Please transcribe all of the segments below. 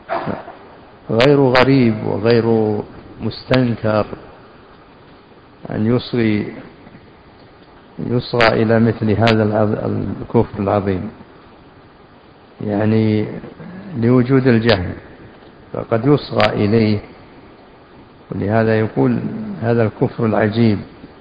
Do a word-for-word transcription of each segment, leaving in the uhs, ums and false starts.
غير غريب وغير مستنكر أن يصغي يصغى إلى مثل هذا الكفر العظيم، يعني لوجود الجهل فقد يصغى إليه، ولهذا يقول هذا الكفر العجيب،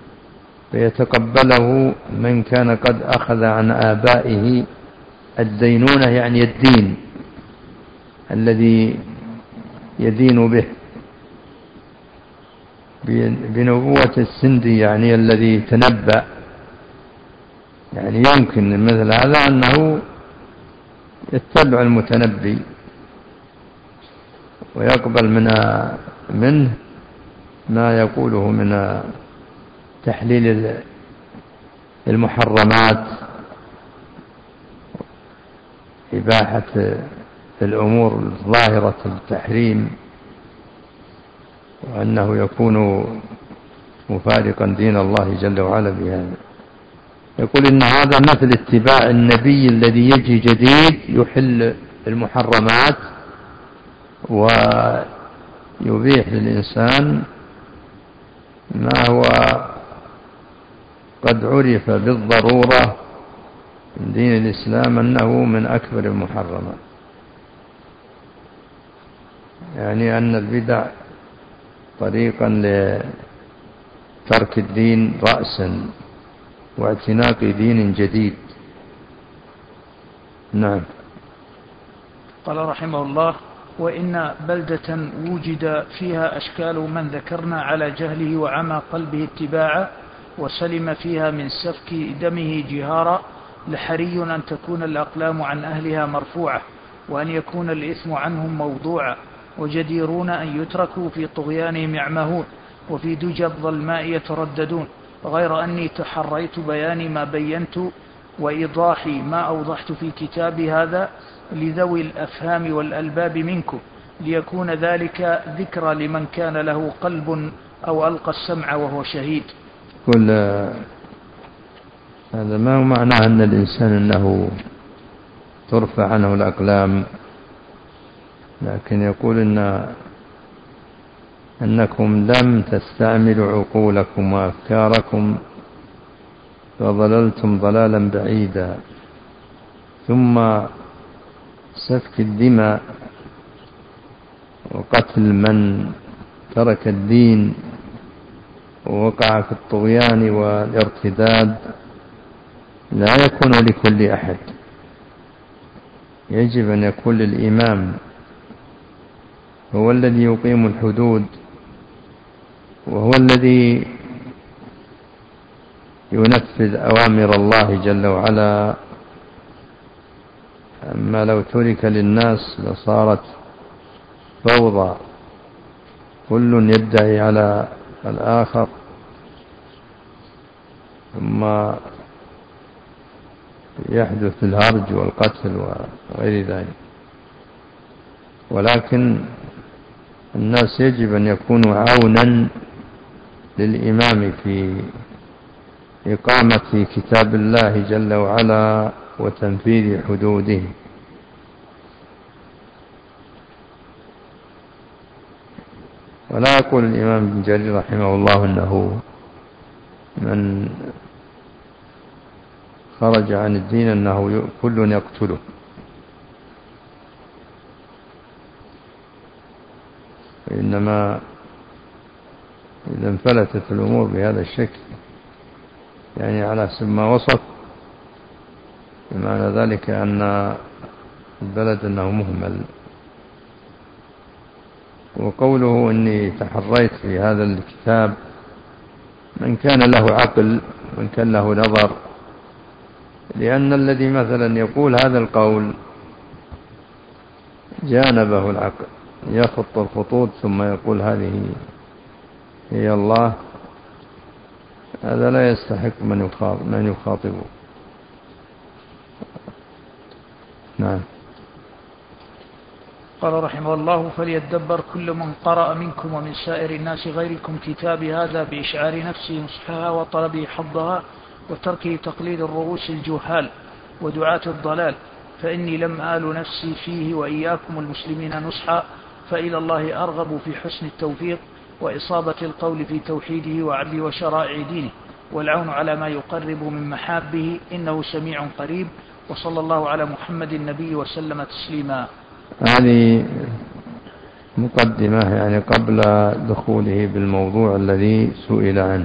فيتقبله من كان قد أخذ عن آبائه الدينونة، يعني الدين الذي يدين به بنبوة السندي، يعني الذي تنبأ. يعني يمكن مثل هذا أنه يتبع المتنبي ويقبل من منه ما يقوله من تحليل المحرمات، إباحة الأمور الظاهرة التحريم، وأنه يكون مفارقا دين الله جل وعلا بهذا. يقول إن هذا مثل اتباع النبي الذي يجي جديد يحل المحرمات ويبيح للإنسان ما هو قد عرف بالضرورة من دين الإسلام أنه من أكبر المحرمات، يعني أن البدع طريقا لترك الدين رأسا واعتناق دين جديد. نعم. قال رحمه الله: وإن بلدة وجد فيها أشكال من ذكرنا على جهله وعمى قلبه اتباعا وسلم فيها من سفك دمه جهارا، لحري أن تكون الأقلام عن أهلها مرفوعة، وأن يكون الإثم عنهم موضوعا، وجديرون أن يتركوا في طغيانهم يعمهون، وفي دجى الظلماء يترددون، غير أني تحريت بيان ما بينت وإيضاحي ما أوضحت في كتابي هذا لذوي الأفهام والألباب منكم، ليكون ذلك ذكرى لمن كان له قلب أو ألقى السمع وهو شهيد. كل هذا ما هو معناه أن الإنسان أنه ترفع عنه الأقلام، لكن يقول إن أنكم لم تستعملوا عقولكم وأفكاركم فضللتم ضلالا بعيدا. ثم سفك الدماء وقتل من ترك الدين ووقع في الطغيان والارتداد لا يكون لكل أحد، يجب أن يكون للإمام، هو الذي يقيم الحدود وهو الذي ينفذ أوامر الله جل وعلا. أما لو ترك للناس لصارت فوضى، كل يدعي على الآخر، ثم يحدث الهرج والقتل وغير ذلك. ولكن الناس يجب أن يكونوا عونا للإمام في إقامة كتاب الله جل وعلا وتنفيذ حدوده. ولا يقول الإمام ابن جرير رحمه الله أنه من خرج عن الدين أنه كل يقتله، إنما إذا انفلتت الأمور بهذا الشكل، يعني على حسب ما وصف، بمعنى ذلك أن البلد أنه مهمل. وقوله إني تحريت في هذا الكتاب، من كان له عقل من كان له نظر، لأن الذي مثلا يقول هذا القول جانبه العقل، يخط الخطوط ثم يقول هذه هي الله، هذا لا يستحق من يخاطبه. نعم. قال رحمه الله: فليتدبر كل من قرأ منكم ومن سائر الناس غيركم كتابي هذا بإشعار نفسه نصحها وطلبه حظها وتركه تقليد الرؤوس الجهال ودعاة الضلال، فإني لم آل نفسي فيه وإياكم المسلمين نصحا، فإلى الله أرغب في حسن التوفيق وإصابة القول في توحيده وعدل وشرائع دينه، والعون على ما يقرب من محابه، إنه سميع قريب. وصلى الله على محمد النبي وسلم تسليما. هذه مقدمة يعني قبل دخوله بالموضوع الذي سئل عنه،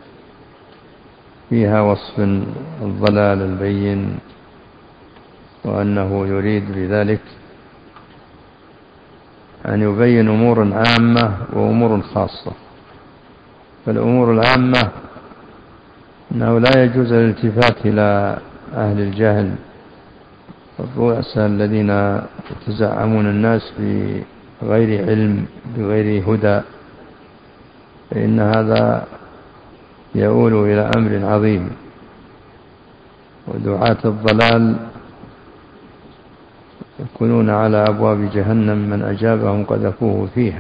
فيها وصف الضلال البين، وأنه يريد بذلك أن يبين أمور عامة وأمور خاصة. فالأمور العامة أنه لا يجوز الالتفات إلى أهل الجهل الرؤساء الذين يتزعمون الناس بغير علم بغير هدى، فإن هذا يؤول إلى أمر عظيم. ودعاة الضلال يكونون على أبواب جهنم، من أجابهم قذفوه فيها.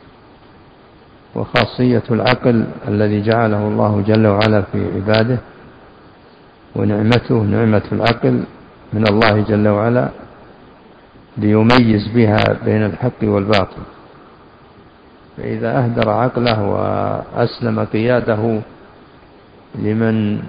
وخاصية العقل الذي جعله الله جل وعلا في عباده، ونعمته نعمة العقل من الله جل وعلا ليميز بها بين الحق والباطل. فإذا أهدر عقله وأسلم قياده لمن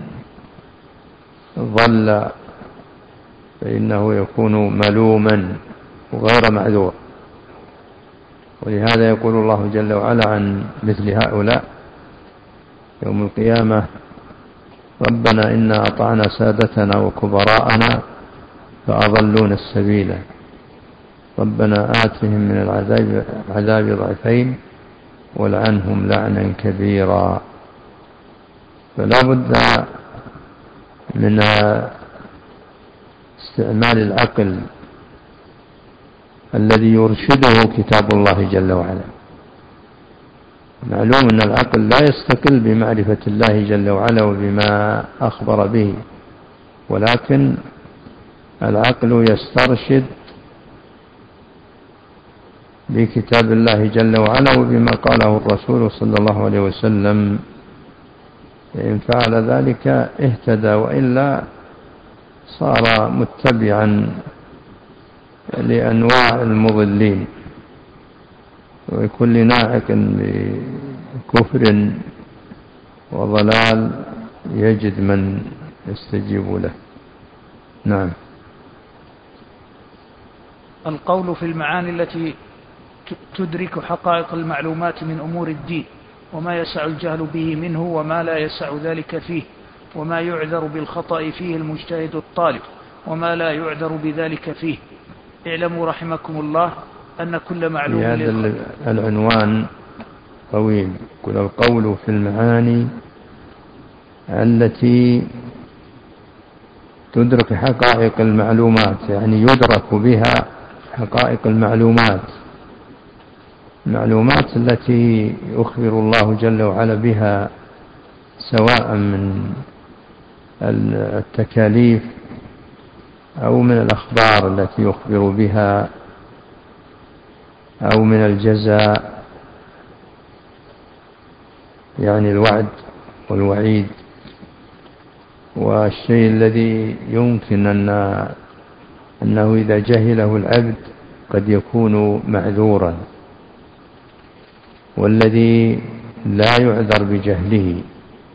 ضل فإنه يكون ملوما وغير معذور. ولهذا يقول الله جل وعلا عن مثل هؤلاء يوم القيامة: ربنا إنا أطعنا سادتنا وكبراءنا فأضلونا السبيل، ربنا آتهم من العذاب عذاب ضعفين ولعنهم لعنا كبيرا. فلا بد من استعمال العقل الذي يرشده كتاب الله جل وعلا. معلوم أن العقل لا يستقل بمعرفة الله جل وعلا وبما أخبر به، ولكن العقل يسترشد بكتاب الله جل وعلا وبما قاله الرسول صلى الله عليه وسلم. إن فعل ذلك اهتدى، وإلا صار متبعا لأنواع المضلين وكل ناعق بكفر وضلال يجد من يستجيب له. نعم. القول في المعاني التي تدرك حقائق المعلومات من أمور الدين، وما يسع الجهل به منه وما لا يسع ذلك فيه، وما يعذر بالخطأ فيه المجتهد الطالب، وما لا يعذر بذلك فيه. اعلموا رحمكم الله أن كل معلوم هذا العنوان طويل. كل القول في المعاني التي تدرك حقائق المعلومات، يعني يدرك بها حقائق المعلومات، المعلومات التي يخبر الله جل وعلا بها، سواء من التكاليف أو من الأخبار التي يخبر بها أو من الجزاء، يعني الوعد والوعيد. والشيء الذي يمكن أن أنه إذا جهله العبد قد يكون معذورا، والذي لا يعذر بجهله.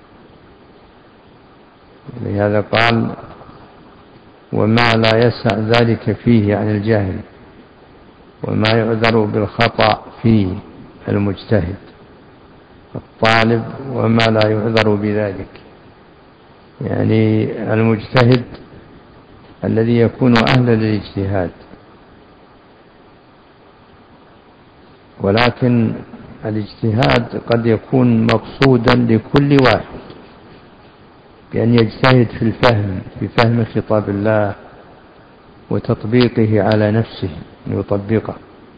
لهذا قال: وما لا يسع ذلك فيه عن الجهل، وما يعذر بالخطأ فيه المجتهد الطالب، وما لا يعذر بذلك، يعني المجتهد الذي يكون أهلا للاجتهاد. ولكن الاجتهاد قد يكون مقصودا لكل واحد، بأن يجتهد في الفهم، في فهم خطاب الله وتطبيقه على نفسه، أن يطبقه.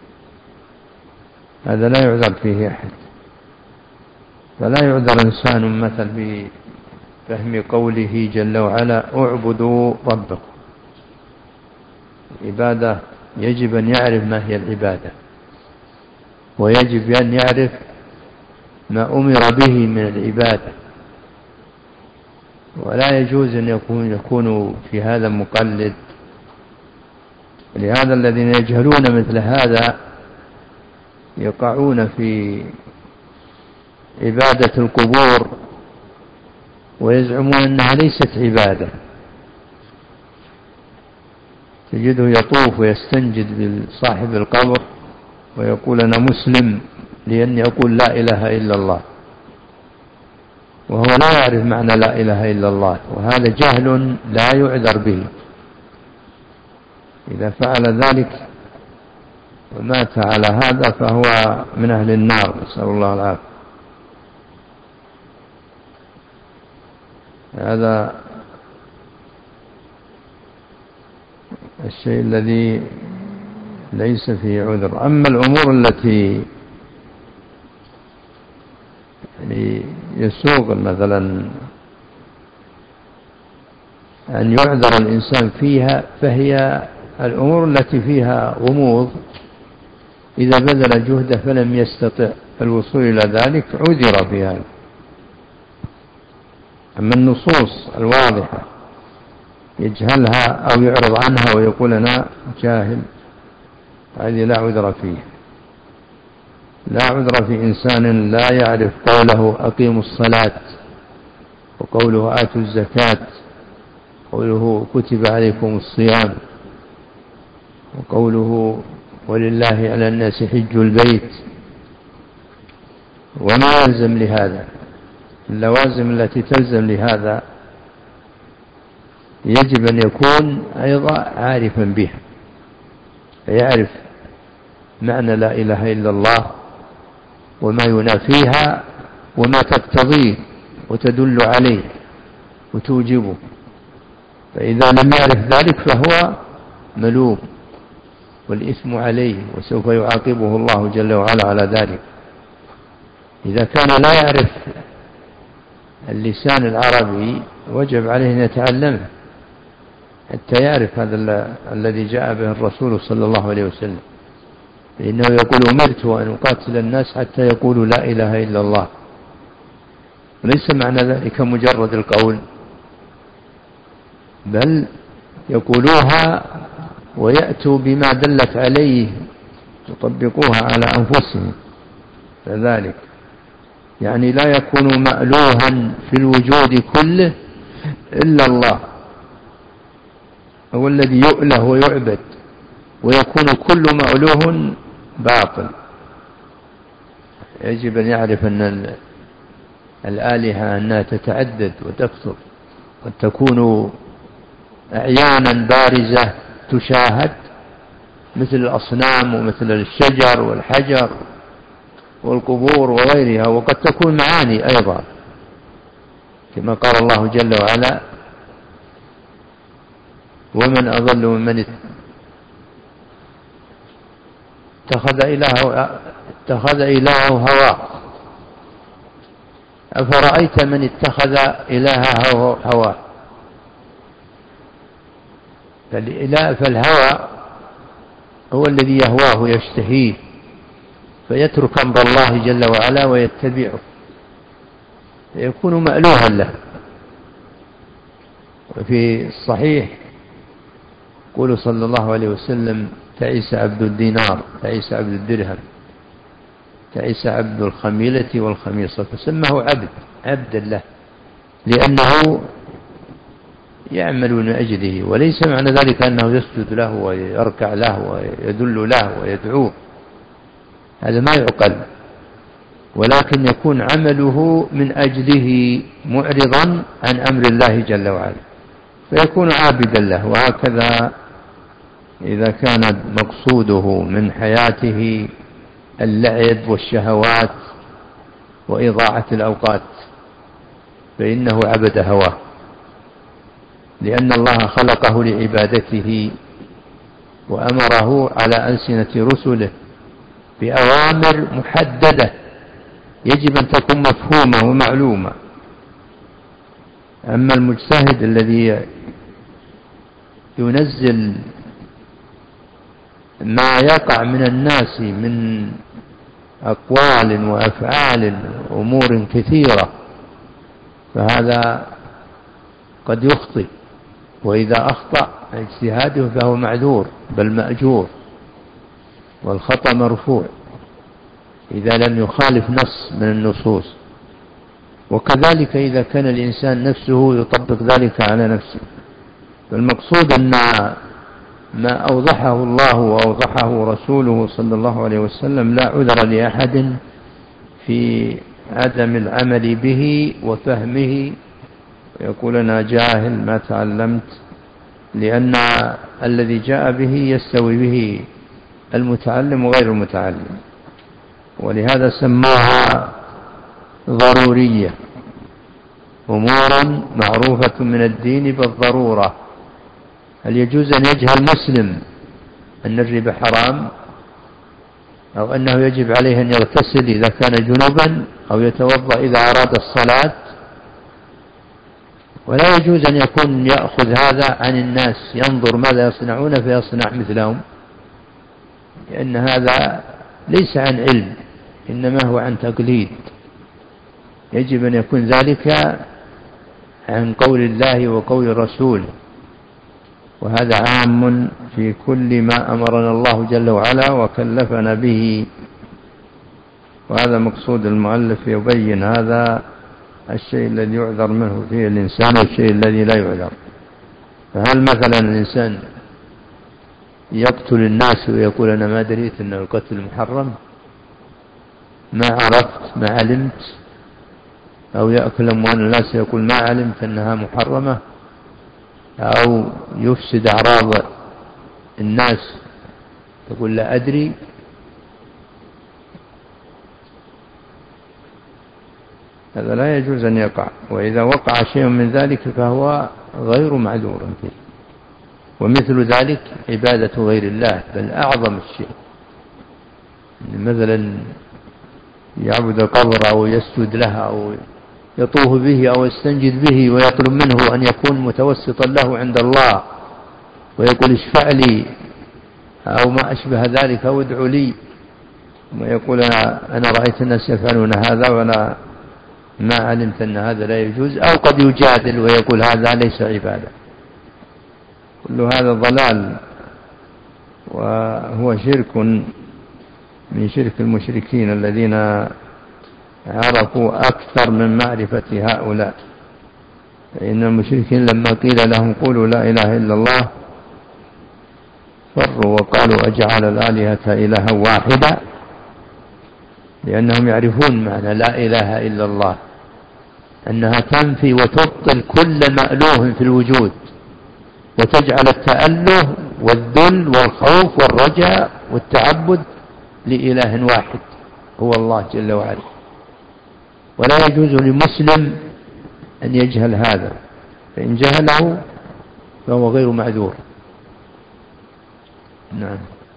هذا لا يعذر فيه أحد. فلا يعذر إنسان مثل بفهم قوله جل وعلا: اعبدوا ربكم. العبادة يجب أن يعرف ما هي العبادة، ويجب أن يعرف ما أمر به من العبادة. ولا يجوز أن يكون, يكون في هذا مقلد لهذا الذين يجهلون مثل هذا يقعون في عبادة القبور ويزعمون أنها ليست عبادة. تجده يطوف ويستنجد بصاحب القبر ويقول أنا مسلم لأني أقول لا إله إلا الله، وهو لا يعرف معنى لا إله إلا الله، وهذا جهل لا يعذر به. إذا فعل ذلك ومات على هذا فهو من أهل النار، نسأل الله العافية. هذا الشيء الذي ليس فيه عذر. أما الأمور التي يعني يسوغ مثلا أن يعذر الإنسان فيها فهي الأمور التي فيها غموض، إذا بذل جهده فلم يستطع الوصول إلى ذلك عذر بها. أما النصوص الواضحة يجهلها أو يعرض عنها ويقول أنا جاهل، هذه لا عذر فيه. لا عذر في إنسان لا يعرف قوله أقيموا الصلاة، وقوله آتوا الزكاة، قوله كتب عليكم الصيام، وقوله ولله على الناس حج البيت، وما يلزم لهذا. اللوازم التي تلزم لهذا يجب أن يكون أيضا عارفا بها، فيعرف معنى لا إله إلا الله وما ينافيها وما تقتضيه وتدل عليه وتوجبه. فإذا لم يعرف ذلك فهو ملوم والإثم عليه، وسوف يعاقبه الله جل وعلا على ذلك. إذا كان لا يعرف اللسان العربي وجب عليه أن يتعلمه حتى يعرف هذا الذي جاء به الرسول صلى الله عليه وسلم، فإنه يقول أمرت أن أقاتل الناس حتى يقولوا لا إله إلا الله. وليس معنى ذلك مجرد القول، بل يقولوها ويأتوا بما دلت عليه يطبقوها على أنفسهم. فذلك يعني لا يكون مألوها في الوجود كله إلا الله، هو الذي يؤله ويعبد، ويكون كل مألوه باطل. يجب أن يعرف أن الآلهة أنها تتعدد وتكثر، قد تكون أعيانا بارزة تشاهد مثل الأصنام ومثل الشجر والحجر والقبور وغيرها، وقد تكون معاني أيضا كما قال الله جل وعلا ومن أضل ممن اتخذ إلهه اتخذ إلهه هواه أفرأيت من اتخذ إلهه هواه. فالهوى هو الذي يهواه ويشتهيه فيترك أمر الله جل وعلا ويتبعه، فيكون مألوها له. وفي الصحيح يقول صلى الله عليه وسلم تعيس عبد الدينار، تعيس عبد الدرهم، تعيس عبد الخميلة والخميصة، فسمه عبد عبدا له لأنه يعمل من أجله، وليس معنى ذلك أنه يسجد له ويركع له ويدل له ويدعوه، هذا ما يعقل، ولكن يكون عمله من أجله معرضا عن أمر الله جل وعلا فيكون عابدا له. وهكذا إذا كان مقصوده من حياته اللعب والشهوات وإضاعة الأوقات فإنه عبد هواه، لأن الله خلقه لعبادته وأمره على ألسنة رسله بأوامر محددة يجب أن تكون مفهومة ومعلومة. أما المجتهد الذي ينزل ما يقع من الناس من أقوال وأفعال أمور كثيرة فهذا قد يخطئ وإذا أخطأ اجتهاده فهو معذور بل مأجور، والخطأ مرفوع إذا لم يخالف نص من النصوص. وكذلك إذا كان الإنسان نفسه يطبق ذلك على نفسه. فالمقصود أن ما أوضحه الله وأوضحه رسوله صلى الله عليه وسلم لا عذر لأحد في عدم العمل به وفهمه، ويقول أنا جاهل ما تعلمت، لأن الذي جاء به يستوي به المتعلم وغير المتعلم. ولهذا سماها ضرورية، أمور معروفة من الدين بالضرورة. هل يجوز أن يجهل مسلم أن الربا حرام، أو أنه يجب عليه أن يغتسل إذا كان جنبا، أو يتوضأ إذا أراد الصلاة؟ ولا يجوز أن يكون يأخذ هذا عن الناس ينظر ماذا يصنعون فيصنع مثلهم، لأن هذا ليس عن علم إنما هو عن تقليد. يجب أن يكون ذلك عن قول الله وقول رسوله، وهذا عام في كل ما أمرنا الله جل وعلا وكلفنا به. وهذا مقصود المؤلف يبين هذا الشيء الذي يعذر منه فيه الإنسان والشيء الذي لا يعذر. فهل مثلا الإنسان يقتل الناس ويقول أنا ما دريت أن القتل محرم، ما عرفت ما علمت، أو يأكل أموال الناس يقول ما علمت أنها محرمة، أو يفسد أعراض الناس يقول لا أدري؟ هذا لا يجوز أن يقع. وإذا وقع شيء من ذلك فهو غير معذور فيه. ومثل ذلك عبادة غير الله، بل أعظم الشيء، مثلا يعبد القبر أو يسجد لها أو يطوف به أو يستنجد به ويطلب منه أن يكون متوسطا له عند الله، ويقول اشفع لي أو ما أشبه ذلك أو ادعو لي، ويقول أنا, أنا رأيت الناس يفعلون هذا ولا ما علمت أن هذا لا يجوز، أو قد يجادل ويقول هذا ليس عبادة. كل هذا ضلال وهو شرك من شرك المشركين الذين عرفوا أكثر من معرفة هؤلاء. فإن المشركين لما قيل لهم قولوا لا إله إلا الله فروا وقالوا أجعل الآلهة إلها واحدا، لأنهم يعرفون معنى لا إله إلا الله أنها تنفي وتبطل كل مألوه في الوجود، وتجعل التأله والذل والخوف والرجاء والتعبد لإله واحد هو الله جل وعلا. ولا يجوز لمسلم أن يجهل هذا، فإن جهله فهو غير معذور. نعم.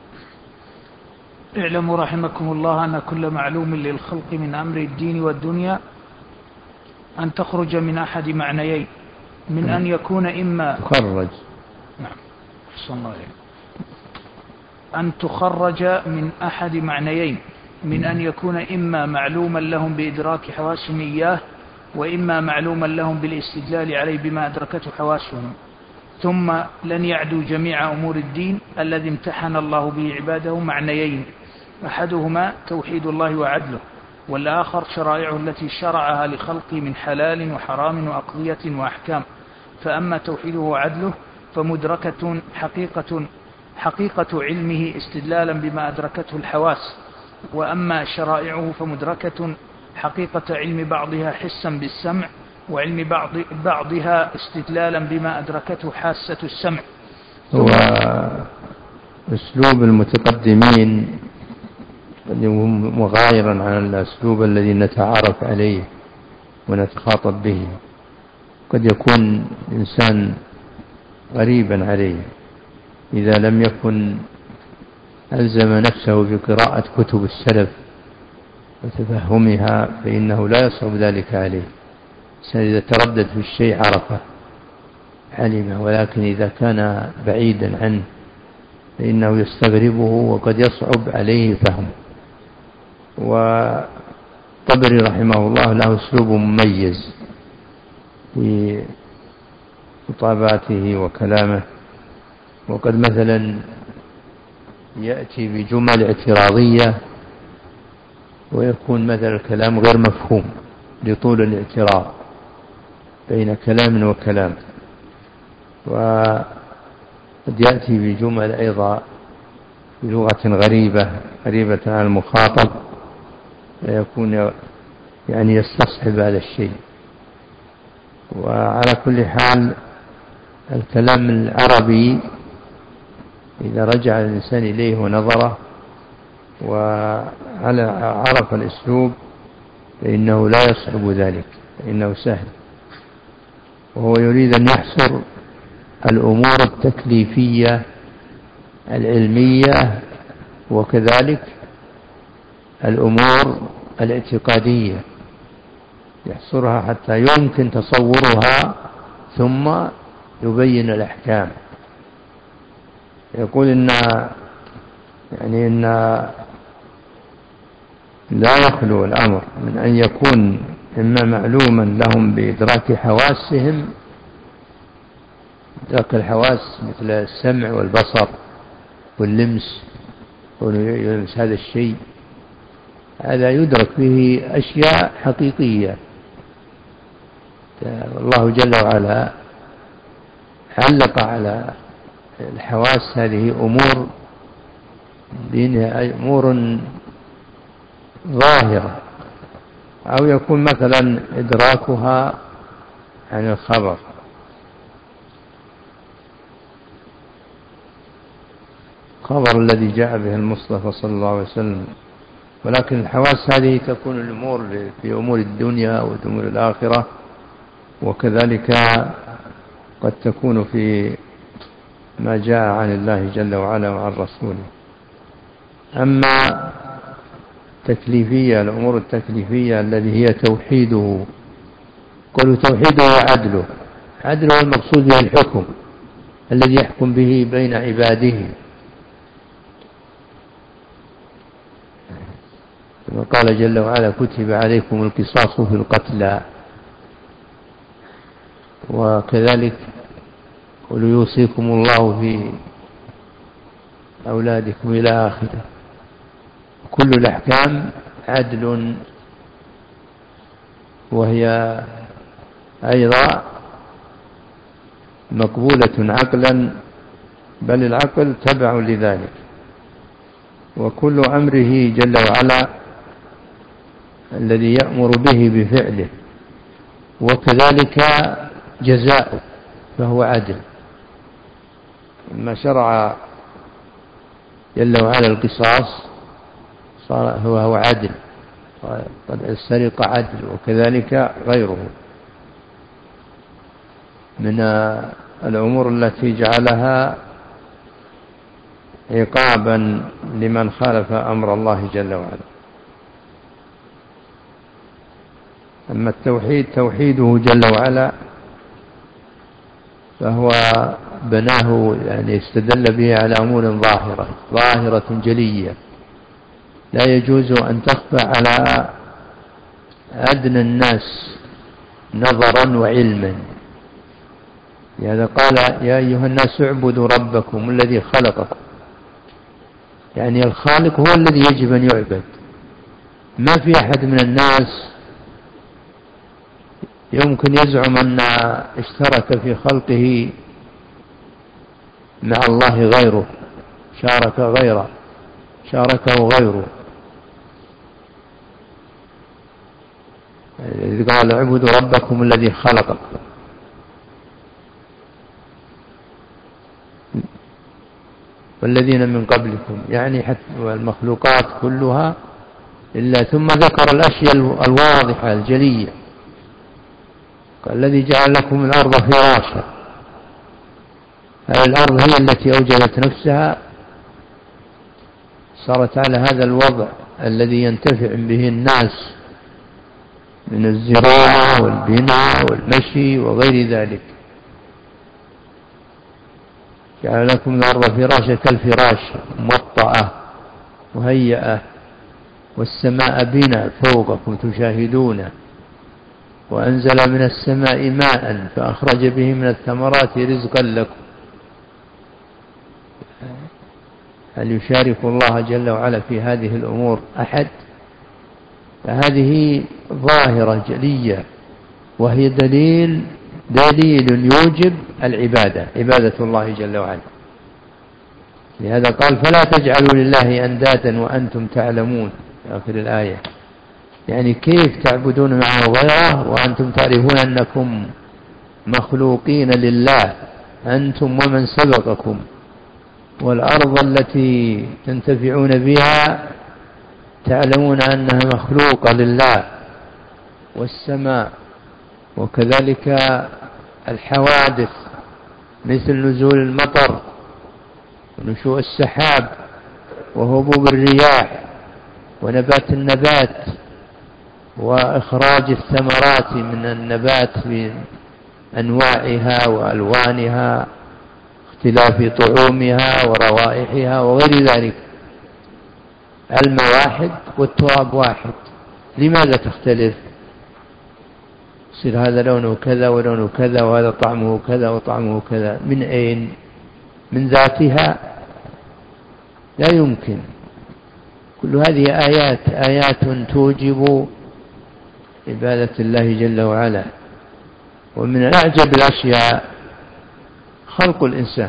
اعلموا رحمكم الله أن كل معلوم للخلق من أمر الدين والدنيا أن تخرج من أحد معنيين، من أن يكون إما تخرج نعم صلى الله عليه أن تخرج من أحد معنيين، من أن يكون إما معلوما لهم بإدراك حواسهم إياه، وإما معلوما لهم بالاستدلال عليه بما أدركته حواسهم. ثم لن يعدوا جميع أمور الدين الذي امتحن الله به عباده معنيين، أحدهما توحيد الله وعدله، والآخر شرائعه التي شرعها لخلقه من حلال وحرام وأقضية وأحكام. فأما توحيده وعدله فمدركة حقيقة حقيقة علمه استدلالا بما أدركته الحواس، وأما شرائعه فمدركة حقيقة علم بعضها حسا بالسمع، وعلم بعض بعضها استدلالا بما أدركته حاسة السمع. هو أسلوب المتقدمين مغايرا عن الأسلوب الذي نتعارف عليه ونتخاطب به. قد يكون إنسان غريبا عليه إذا لم يكن ألزم نفسه بقراءة كتب السلف وتفهمها، فإنه لا يصعب ذلك عليه. إذا تردد في الشيء عرفه علمه، ولكن إذا كان بعيدا عنه فإنه يستغربه وقد يصعب عليه فهمه. وطبري رحمه الله له أسلوب مميز في خطاباته وكلامه. وقد مثلا يأتي بجمل اعتراضية ويكون مثلا الكلام غير مفهوم لطول الاعتراض بين كلام وكلام، وقد يأتي بجمل أيضا بلغة غريبة غريبة عن المخاطب فيكون يعني يستصحب هذا الشيء. وعلى كل حال الكلام العربي إذا رجع الإنسان إليه ونظره وعلى عرف الأسلوب فإنه لا يصعب ذلك، فإنه سهل. وهو يريد أن يحصر الأمور التكليفية العلمية وكذلك الأمور الاعتقادية، يحصرها حتى يمكن تصورها ثم يبين الأحكام. يقول إن يعني إن لا يخلو الأمر من أن يكون إما معلوما لهم بإدراك حواسهم، إدراك الحواس مثل السمع والبصر واللمس، ويلمس هذا الشيء، هذا يدرك به أشياء حقيقية. الله جل وعلا علق على الحواس هذه أمور بينها أمور ظاهرة، أو يكون مثلا إدراكها عن الخبر. خبر الذي جاء به المصطفى صلى الله عليه وسلم. ولكن الحواس هذه تكون الأمور في أمور الدنيا وأمور الآخرة، وكذلك قد تكون في ما جاء عن الله جل وعلا وعن رسوله. أما التكليفية، الأمور التكليفية الذي هي توحيده، قالوا توحيده وعدله. عدله المقصود به الحكم الذي يحكم به بين عباده، كما قال جل وعلا كتب عليكم القصاص في القتلى. وكذلك قل يوصيكم الله في أولادكم إلى آخره. كل الأحكام عدل، وهي أيضا مقبولة عقلا، بل العقل تبع لذلك. وكل أمره جل وعلا الذي يأمر به بفعله، وكذلك جزاؤه فهو عدل. لما شرع جل وعلا القصاص صار هو هو عدل، قد السرقة عدل، وكذلك غيره من الأمور التي جعلها عقابا لمن خالف أمر الله جل وعلا. أما التوحيد توحيده جل وعلا فهو بناه يعني استدل به على أمور ظاهرة ظاهرة جلية لا يجوز أن تخفى على أدنى الناس نظرا وعلما. لهذا قال يا أيها الناس اعبدوا ربكم الذي خلقكم، يعني الخالق هو الذي يجب أن يعبد. ما في أحد من الناس يمكن يزعم أن اشترك في خلقه مع الله غيره، شارك غيره شاركه غيره. إذ قال اعبدوا ربكم الذي خلقكم، والذين من قبلكم، يعني حتى المخلوقات كلها إلا. ثم ذكر الأشياء الواضحة الجلية، قال الذي جعل لكم الأرض فراشا. هذه الأرض هي التي أوجدت نفسها، صارت على هذا الوضع الذي ينتفع به الناس من الزراعة والبناء والمشي وغير ذلك. جعل لكم الأرض فراشا كالفراش موطأة مهيئة، والسماء بنا فوقكم تشاهدونه. وأنزل من السماء ماء فأخرج به من الثمرات رزقا لكم. هل يشارك الله جل وعلا في هذه الأمور أحد؟ فهذه ظاهرة جلية، وهي دليل دليل يوجب العبادة، عبادة الله جل وعلا. لهذا قال فلا تجعلوا لله أندادا وأنتم تعلمون في آخر الآية. يعني كيف تعبدون معه غيره وأنتم تعرفون أنكم مخلوقين لله أنتم ومن سبقكم، والأرض التي تنتفعون بها تعلمون أنها مخلوقة لله، والسماء، وكذلك الحوادث مثل نزول المطر ونشوء السحاب وهبوب الرياح ونبات النبات وإخراج الثمرات من النبات بأنواعها وألوانها، اختلاف طعومها وروائحها وغير ذلك. الماء واحد والتراب واحد، لماذا تختلف؟ يصير هذا لونه كذا ولونه كذا وهذا طعمه كذا وطعمه كذا. من أين؟ من ذاتها؟ لا يمكن. كل هذه آيات آيات توجب عبادة الله جل وعلا. ومن أعجب الأشياء خلق الإنسان،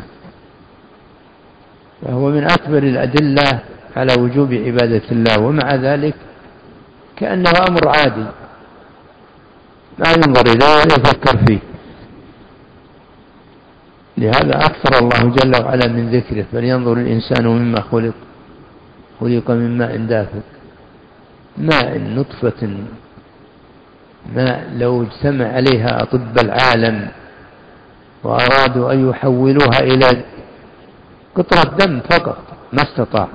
فهو من أكبر الأدلة على وجوب عبادة الله، ومع ذلك كأنه أمر عادي لا ينظر إليه ولا يفكر فيه. لهذا أكثر الله جل وعلا من ذكره. فلينظر الإنسان مما خلق، خلق من ماء دافق، ماء نطفة، ماء لو اجتمع عليها أطباء العالم وأرادوا أن يحولوها إلى قطرة دم فقط ما استطاع.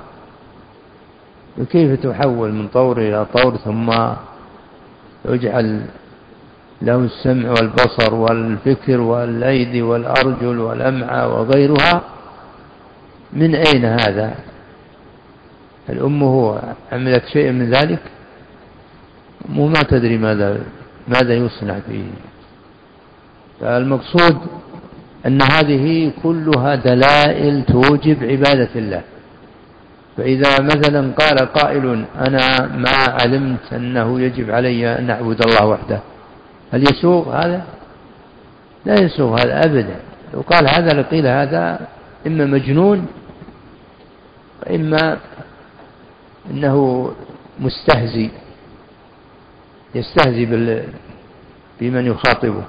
وكيف تحول من طور إلى طور ثم يجعل له السمع والبصر والفكر والأيدي والأرجل والأمعاء وغيرها؟ من أين هذا؟ الأم هو عملت شيء من ذلك وما تدري ماذا ماذا يصنع فيه. فالمقصود أن هذه كلها دلائل توجب عبادة الله. فإذا مثلا قال قائل أنا ما علمت أنه يجب علي أن أعبد الله وحده، هل يسوغ هذا؟ لا يسوغ هذا أبدا. لو قال هذا لقيل هذا إما مجنون وإما إنه مستهزي، يستهزي بمن يخاطبه.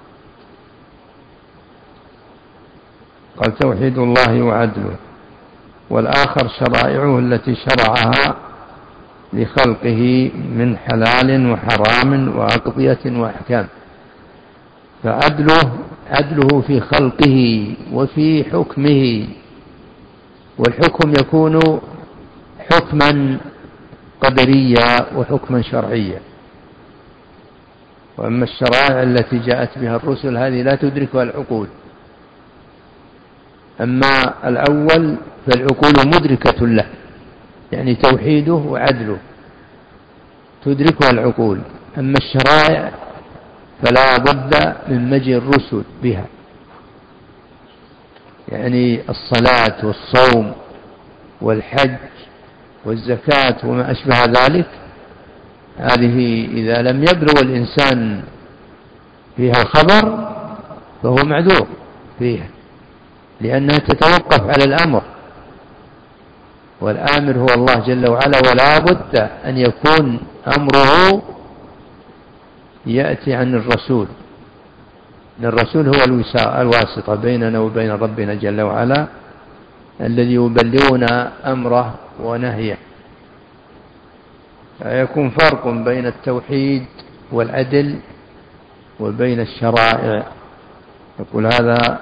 قال توحيد الله وعدله، والآخر شرائعه التي شرعها لخلقه من حلال وحرام وأقضية وأحكام. فعدله عدله في خلقه وفي حكمه، والحكم يكون حكما قدريا وحكما شرعيا. وأما الشرائع التي جاءت بها الرسل هذه لا تدركها العقول. أما الأول فالعقول مدركة له، يعني توحيده وعدله تدركها العقول. أما الشرائع فلا بد من مجيء الرسل بها، يعني الصلاة والصوم والحج والزكاة وما أشبه ذلك. هذه إذا لم يبلغ الإنسان فيها الخبر فهو معذور فيها، لأنها تتوقف على الأمر، والآمر هو الله جل وعلا، ولا بد أن يكون أمره يأتي عن الرسول. الرسول هو الواسطة بيننا وبين ربنا جل وعلا، الذي يبلغنا أمره ونهيه. فيكون فرق بين التوحيد والعدل وبين الشرائع. يقول هذا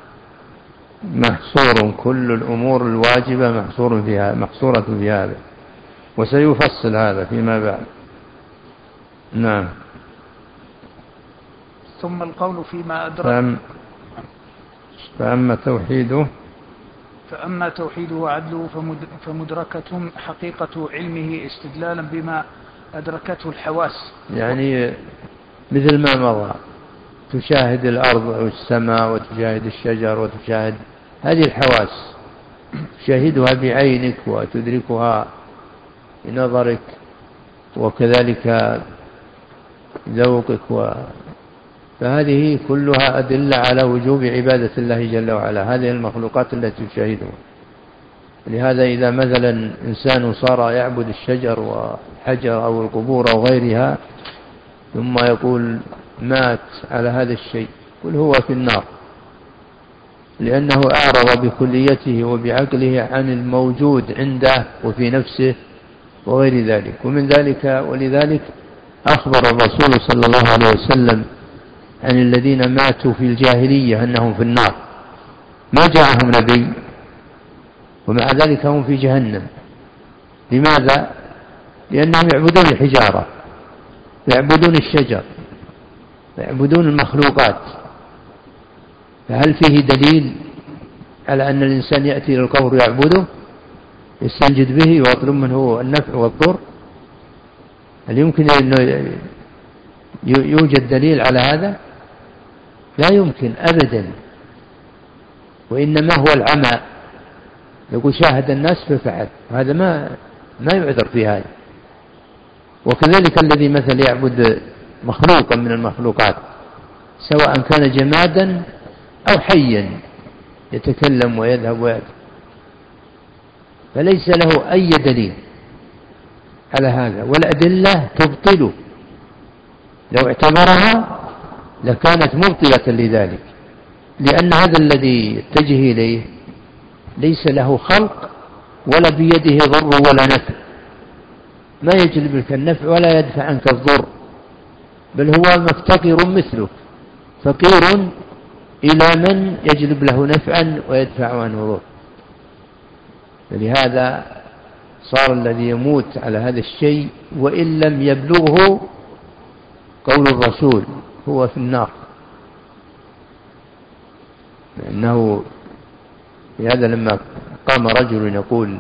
محصور، كل الأمور الواجبة محصور فيها محصورة في هذا، وسيفصل هذا فيما بعد. نعم. ثم القول فيما أدرك. فأم فأما توحيده فأما توحيده وعدله فمدركة حقيقة علمه استدلالا بما أدركته الحواس. يعني مثل ما مضى، تشاهد الأرض والسماء وتشاهد الشجر وتشاهد هذه الحواس، تشاهدها بعينك وتدركها بنظرك وكذلك ذوقك و... فهذه كلها أدلة على وجوب عبادة الله جل وعلا، هذه المخلوقات التي تشاهدها. لهذا إذا مثلا إنسان صار يعبد الشجر والحجر أو القبور أو غيرها ثم يقول مات على هذا الشيء، قل هو في النار، لأنه أعرض بكليته وبعقله عن الموجود عنده وفي نفسه وغير ذلك. ومن ذلك ولذلك أخبر الرسول صلى الله عليه وسلم عن الذين ماتوا في الجاهلية أنهم في النار، ما جاءهم نبي ومع ذلك هم في جهنم. لماذا؟ لأنهم يعبدون الحجارة، يعبدون الشجر، يعبدون المخلوقات. فهل فيه دليل على أن الإنسان يأتي إلى القبر يعبده يستنجد به ويطلب منه النفع والضر؟ هل يمكن أن يوجد دليل على هذا؟ لا يمكن أبدا. وإنما هو العمى، يقول شاهد الناس ففعل، هذا ما ما يعذر في هذا. وكذلك الذي مثل يعبد مخلوقا من المخلوقات سواء كان جمادا أو حيا يتكلم ويذهب ويأتي، فليس له أي دليل على هذا، والأدلة تبطله، لو اعتبرها لكانت مبطلة لذلك، لأن هذا الذي يتجه إليه ليس له خلق ولا بيده ضر ولا نفع، ما يجلب لك النفع ولا يدفع عنك الضر، بل هو مفتقر مثلك، فقير إلى من يجلب له نفعا ويدفع عنه ضر. فلهذا صار الذي يموت على هذا الشيء وإن لم يبلغه قول الرسول هو في النار، لأنه لهذا لما قام رجل يقول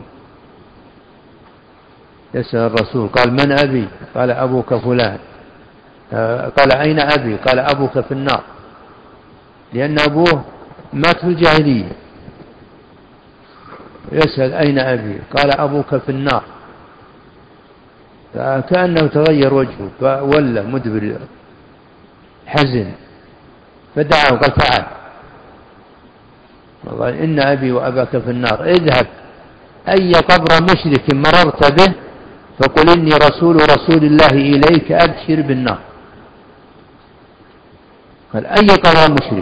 يسأل الرسول قال من أبي؟ قال أبوك فلان. قال أين أبي؟ قال أبوك في النار، لأن أبوه مات في الجاهلية. يسأل أين أبي؟ قال أبوك في النار. فكأنه تغير وجهه فولى مدبر حزن، فدعاه قال تعال، قال إن أبي وأباك في النار، اذهب أي قبر مشرك مررت به فقل إني رسول رسول الله إليك أبشر بالنار. قال أي قبر مشرك؟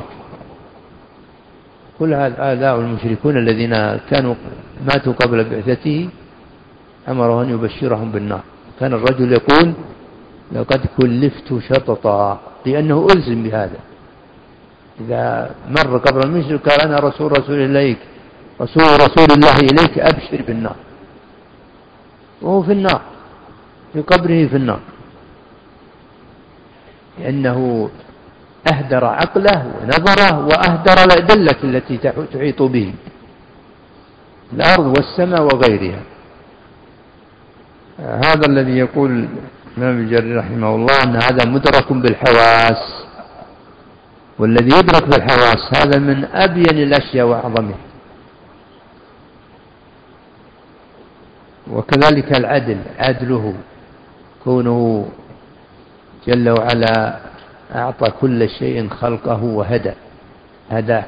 كل هؤلاء المشركون الذين كانوا ماتوا قبل بعثته أمره أن يبشرهم بالنار. كان الرجل يقول لقد كلفت شططا، لأنه ألزم بهذا، إذا مر قبر المشرك قال أنا رسول رسول إليك رسول رسول الله إليك أبشر بالنار، وهو في النار في قبره في النار، لأنه أهدر عقله ونظره وأهدر الأدلة التي تحيط به، الأرض والسماء وغيرها. هذا الذي يقول الإمام الجريري رحمه الله أن هذا مدرك بالحواس، والذي يدرك بالحواس هذا من أبين الأشياء وأعظمها. وكذلك العدل، عدله كونه جل وعلا أعطى كل شيء خلقه وهدى هداه،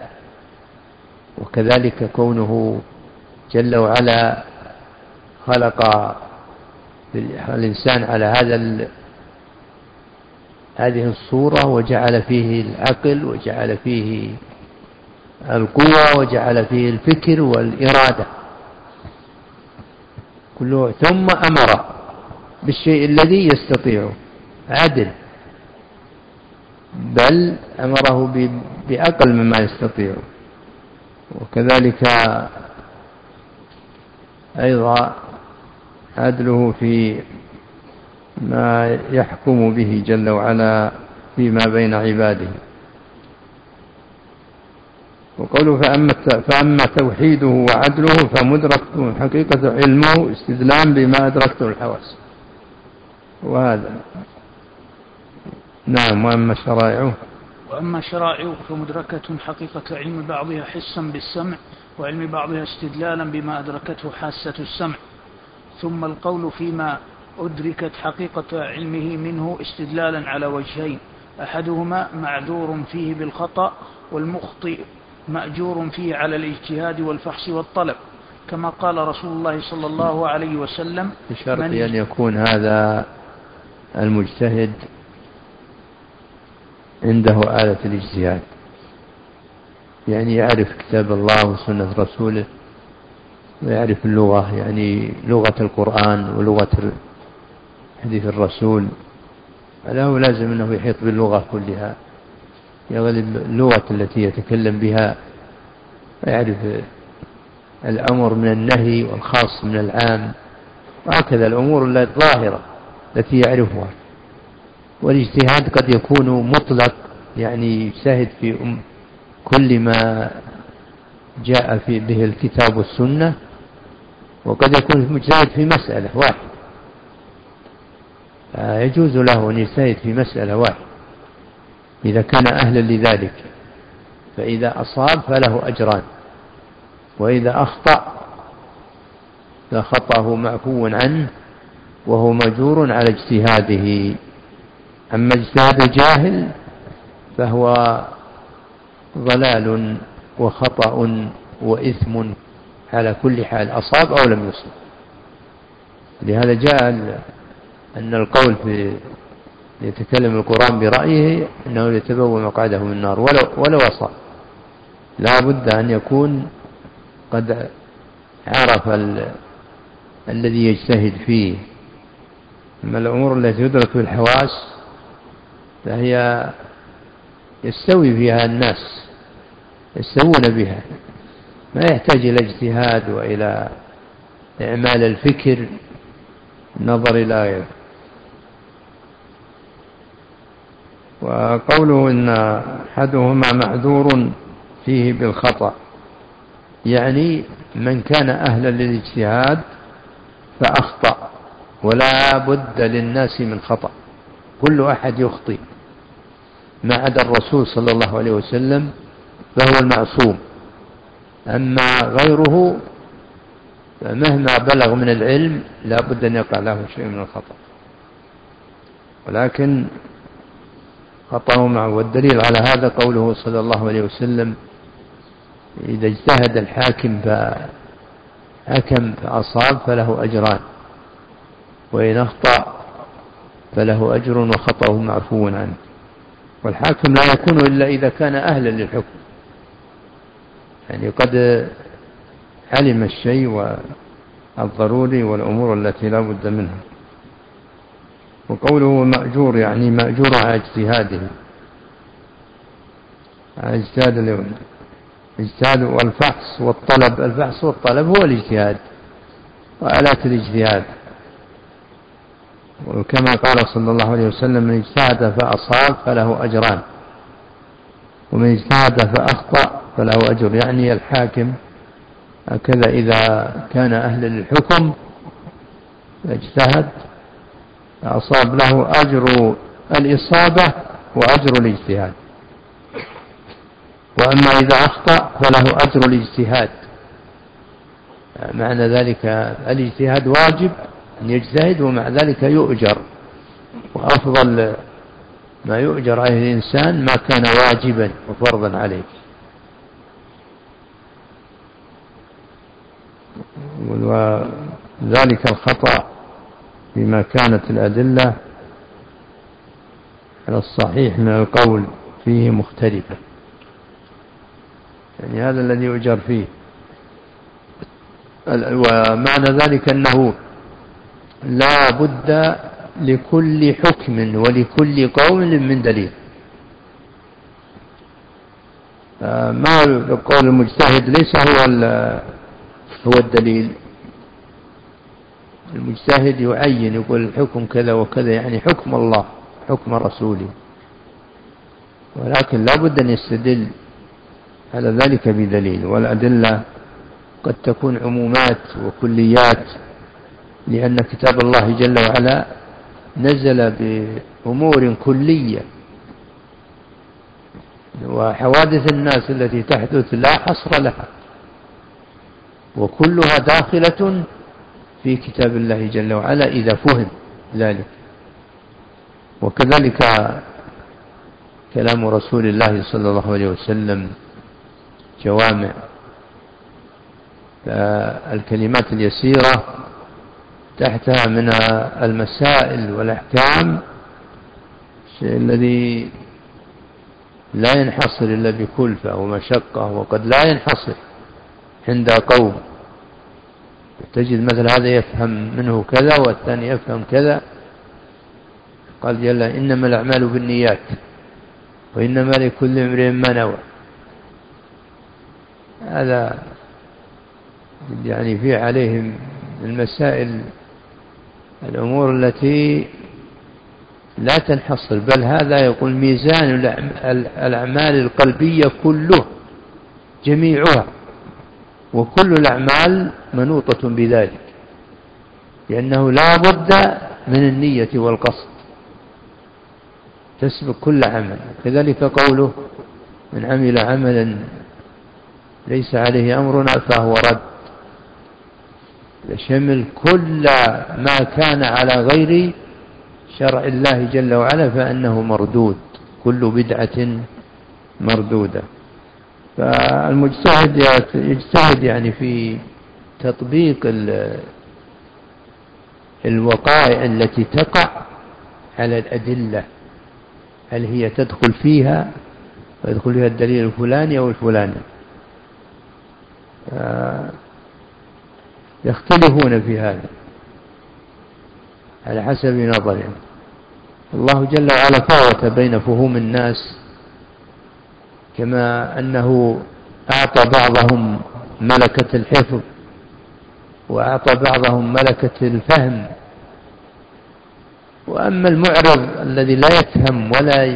وكذلك كونه جل وعلا خلق الإنسان على هذا هذه الصورة وجعل فيه العقل وجعل فيه القوة وجعل فيه الفكر والإرادة كله، ثم أمر بالشيء الذي يستطيعه، عدل، بل أمره بأقل مما يستطيع. وكذلك أيضا عدله في ما يحكم به جل وعلا فيما بين عباده. وقوله فأما, فأما توحيده وعدله فمدرك حقيقة علمه استدلام بما أدركته الحواس. وهذا نعم. وأما شرائعه وأما شرائعه فمدركة حقيقة علم بعضها حسا بالسمع، وعلم بعضها استدلالا بما أدركته حاسة السمع. ثم القول فيما أدركت حقيقة علمه منه استدلالا على وجهين: أحدهما معذور فيه بالخطأ، والمخطئ مأجور فيه على الاجتهاد والفحص والطلب، كما قال رسول الله صلى الله عليه وسلم: بشرط أن يكون هذا المجتهد عنده آلة الاجتهاد، يعني يعرف كتاب الله وسنة رسوله، ويعرف اللغة، يعني لغة القرآن ولغة حديث الرسول. له لازم أنه يحيط باللغة كلها، يغلب اللغة التي يتكلم بها، ويعرف الأمر من النهي والخاص من العام، وهكذا الأمور الظاهرة التي يعرفها. والاجتهاد قد يكون مطلق، يعني يجتهد في كل ما جاء في به الكتاب والسنة، وقد يكون مجتهد في مسألة واحدة، يجوز له أن يجتهد في مسألة واحدة إذا كان أهلا لذلك، فإذا أصاب فله أجران، وإذا أخطأ فخطأه معفو عنه وهو مأجور على اجتهاده. أما اجتهاد الجاهل فهو ضلال وخطأ وإثم على كل حال، أصاب أو لم يصب. لهذا جاء أن القول في يتكلم القرآن برأيه أنه يتبوأ مقعده من النار ولو, ولو أصاب. لا بد أن يكون قد عرف الذي يجتهد فيه. أما الأمور التي يدرك بالحواس فهي يستوي فيها الناس، يستوون بها، ما يحتاج إلى اجتهاد وإلى إعمال الفكر، نظر إلى غيره. وقوله إن أحدهما معذور فيه بالخطأ، يعني من كان أهلا للاجتهاد فأخطأ، ولا بد للناس من خطأ، كل أحد يخطئ ما عدا الرسول صلى الله عليه وسلم فهو المعصوم. أما غيره فمهما بلغ من العلم لا بد أن يقع له شيء من الخطأ، ولكن خطأه معه. والدليل على هذا قوله صلى الله عليه وسلم: إذا اجتهد الحاكم فحكم فأصاب فله أجران، وإن أخطأ فله أجر وخطأه معفو عنه. والحاكم لا يكون إلا إذا كان أهلا للحكم، يعني قد علم الشيء والضروري والأمور التي لا بد منها. وقوله مأجور يعني مأجور على اجتهاده، على اجتهاد اليوم، اجتهاد والفحص والطلب. الفحص والطلب هو الاجتهاد وآلات الاجتهاد. وكما قال صلى الله عليه وسلم: من اجتهد فأصاب فله أجران، ومن اجتهد فأخطأ فله أجر. يعني الحاكم هكذا إذا كان أهلا للحكم اجتهد فأصاب له أجر الإصابة وأجر الاجتهاد، وأما إذا أخطأ فله أجر الاجتهاد. معنى ذلك الاجتهاد واجب أن يجتهد، ومع ذلك يؤجر، وأفضل ما يؤجر عليه الإنسان ما كان واجبا وفرضا عليه. وذلك الخطأ بما كانت الأدلة على الصحيح من القول فيه مختلفة، يعني هذا الذي يؤجر فيه. ومعنى ذلك أنه لا بد لكل حكم ولكل قول من دليل. ما قول المجتهد ليس هو هو الدليل. المجتهد يعين، يقول الحكم كذا وكذا، يعني حكم الله حكم رسوله، ولكن لا بد أن يستدل على ذلك بدليل. والأدلة قد تكون عمومات وكليات، لأن كتاب الله جل وعلا نزل بأمور كلية وحوادث الناس التي تحدث لا حصر لها، وكلها داخلة في كتاب الله جل وعلا إذا فهم ذلك. وكذلك كلام رسول الله صلى الله عليه وسلم جوامع، فالكلمات اليسيرة تحتها من المسائل والأحكام الشيء الذي لا ينحصر إلا بكلفة ومشقة، وقد لا ينحصر عند قوم، تجد مثل هذا يفهم منه كذا والثاني يفهم كذا. قال جل: إنما الأعمال بالنيات وإنما لكل امرئ ما نوى. هذا يعني في عليهم المسائل الأمور التي لا تنحصر، بل هذا يقول ميزان الأعمال القلبية كله جميعها، وكل الأعمال منوطة بذلك، لأنه لا بد من النية والقصد تسبق كل عمل. كذلك قوله: من عمل عملا ليس عليه أمرنا فهو رد، يشمل كل ما كان على غير شرع الله جل وعلا فإنه مردود، كل بدعة مردودة. فالمجتهد يجتهد يعني في تطبيق الوقائع التي تقع على الأدلة، هل هي تدخل فيها ويدخل فيها الدليل الفلاني أو الفلاني. يختلفون في هذا على حسب نظرهم. الله جل وعلا فاوت بين فهوم الناس، كما أنه أعطى بعضهم ملكة الحفظ وأعطى بعضهم ملكة الفهم. وأما المعرض الذي لا يفهم ولا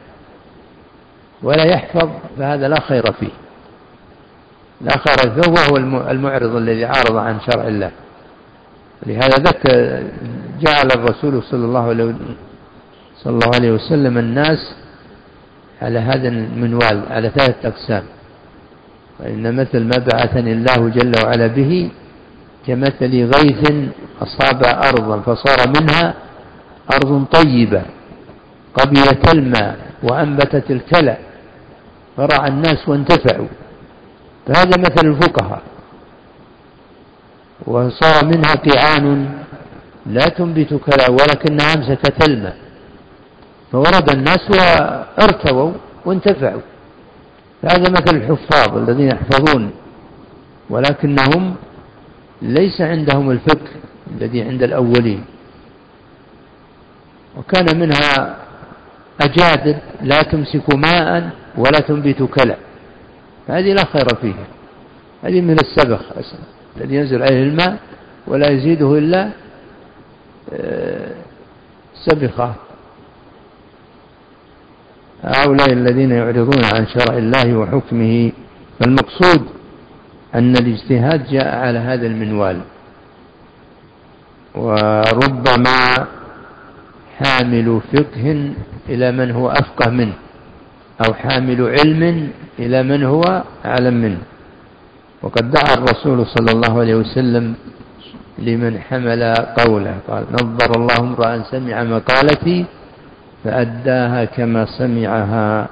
ولا يحفظ فهذا لا خير فيه، لا خير فيه، وهو المعرض الذي عارض عن شرع الله. لهذا ذكر جعل الرسول صلى الله عليه صلى الله عليه وسلم الناس على هذا المنوال على ثلاثة أقسام: وإن مثل ما بعثني الله جل وعلا به كمثل غيث أصاب أرضا فصار منها أرض طيبة قبلت الماء وأنبتت الكلى فرعى الناس وانتفعوا. فهذا مثل الفقهاء. وصار منها قيعان لا تنبت كلى ولكنها أمسكت الماء فورد الناس وارتووا وانتفعوا. فهذا مثل الحفاظ الذين يحفظون ولكنهم ليس عندهم الفقه الذي عند الأولين. وكان منها أجادب لا تمسك ماء ولا تنبت كلى، هذه لا خير فيها، هذه من السبخ الذي ينزل عليه الماء ولا يزيده إلا سبخة. هؤلاء الذين يعرضون عن شرع الله وحكمه. فالمقصود أن الاجتهاد جاء على هذا المنوال، وربما حامل فقه إلى من هو أفقه منه، أو حامل علم إلى من هو أعلم منه. وقد دعا الرسول صلى الله عليه وسلم لمن حمل قوله، قال: نظر الله امرأ سمع مقالتي فأداها كما سمعها،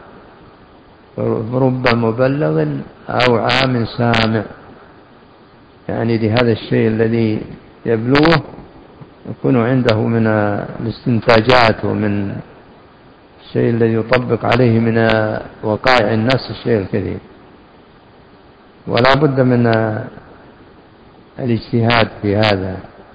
رب مبلغ أو عام سامع. يعني لهذا الشيء الذي يبلغه يكون عنده من الاستنتاجات ومن الشيء الذي يطبق عليه من وقائع الناس الشيء الكثير. ولا بد من الاجتهاد في هذا،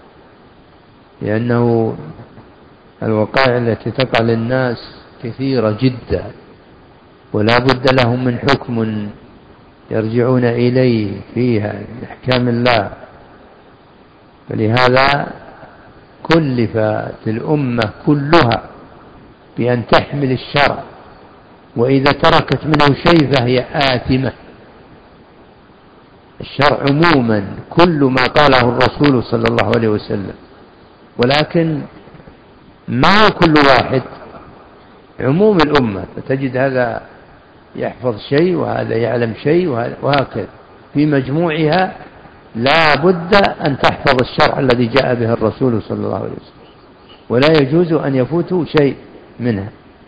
لأنه الوقائع التي تقع للناس كثيرة جدا، ولا بد لهم من حكم يرجعون إليه فيها من أحكام الله. فلهذا كلفت الأمة كلها بأن تحمل الشرع، وإذا تركت منه شيء فهي آثمة. الشرع عموما كل ما قاله الرسول صلى الله عليه وسلم، ولكن ما كل واحد، عموم الأمة. فتجد هذا يحفظ شيء وهذا يعلم شيء وهكذا، في مجموعها لا بد أن تحفظ الشرع الذي جاء به الرسول صلى الله عليه وسلم، ولا يجوز أن يفوتوا شيء منها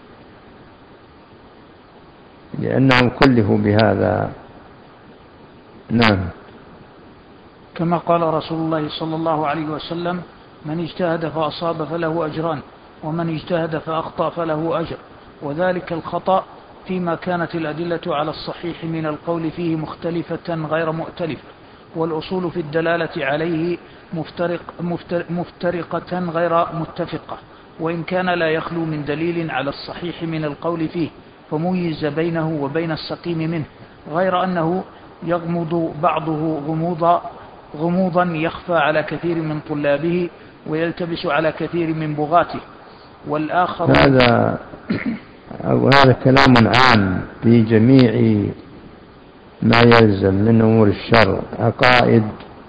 لأنهم كلفوا بهذا. نعم. كما قال رسول الله صلى الله عليه وسلم: من اجتهد فأصاب فله أجران، ومن اجتهد فأخطأ فله أجر، وذلك الخطأ فيما كانت الأدلة على الصحيح من القول فيه مختلفة غير مؤتلفة، والأصول في الدلالة عليه مفترق مفترقة غير متفقة، وإن كان لا يخلو من دليل على الصحيح من القول فيه فميز بينه وبين السقيم منه، غير أنه يغمض بعضه غموضا غموضا يخفى على كثير من طلابه ويلتبس على كثير من بغاته، والآخر هذا وهذا كلام عام في جميع ما يلزم من أمور الشرع، عقائد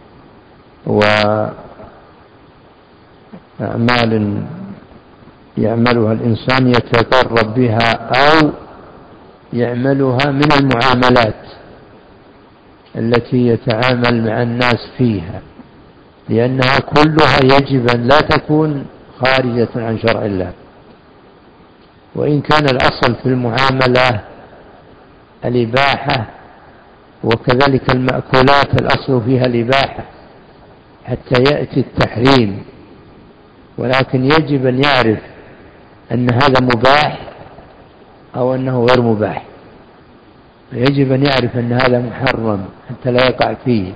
وأعمال يعملها الإنسان يتقرب بها أو يعملها من المعاملات التي يتعامل مع الناس فيها، لأنها كلها يجب أن لا تكون خارجة عن شرع الله. وإن كان الأصل في المعاملة الإباحة، وكذلك المأكولات الأصل فيها الإباحة حتى يأتي التحريم، ولكن يجب أن يعرف أن هذا مباح أو أنه غير مباح، يجب أن يعرف أن هذا محرم حتى لا يقع فيه.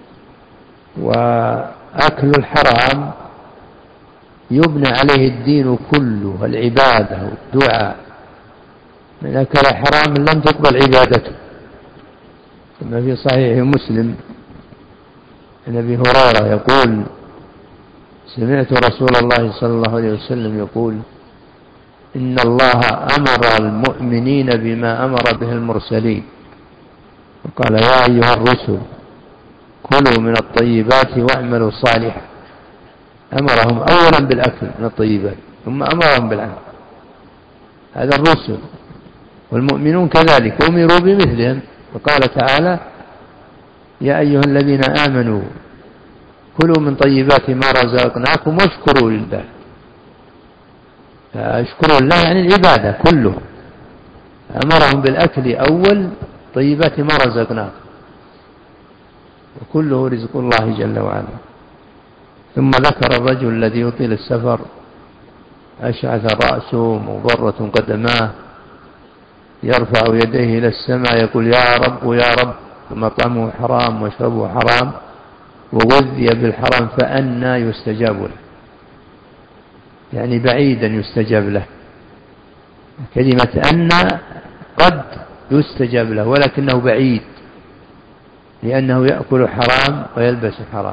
وأكل الحرام يبنى عليه الدين كله، العبادة والدعاء، من أكل حرام لم تقبل عبادته، كما في صحيح مسلم عن أبي هريرة يقول: سمعت رسول الله صلى الله عليه وسلم يقول: إن الله أمر المؤمنين بما أمر به المرسلين، وقال: يا أيها الرسل كلوا من الطيبات واعملوا صالحا. أمرهم أولا بالأكل من الطيبات ثم أمرهم بالعمل، هذا الرسل، والمؤمنون كذلك أمروا بمثلهم، وقال تعالى: يا أيها الذين آمنوا كلوا من طيبات ما رزقناكم واشكروا لله. فاشكروا الله يعني العبادة كله، أمرهم بالأكل أول طيبات ما رزقناكم، وكله رزق الله جل وعلا. ثم ذكر الرجل الذي يطيل السفر أشعث رأسه مضرة قدماه يرفع يديه إلى السماء يقول: يا رب يا رب، مطعمه حرام وشربه حرام وغذي بالحرام فأنى يستجاب له، يعني بعيدا يستجاب له. كلمة أن قد يستجاب له ولكنه بعيد، لأنه يأكل حرام ويلبس حرام.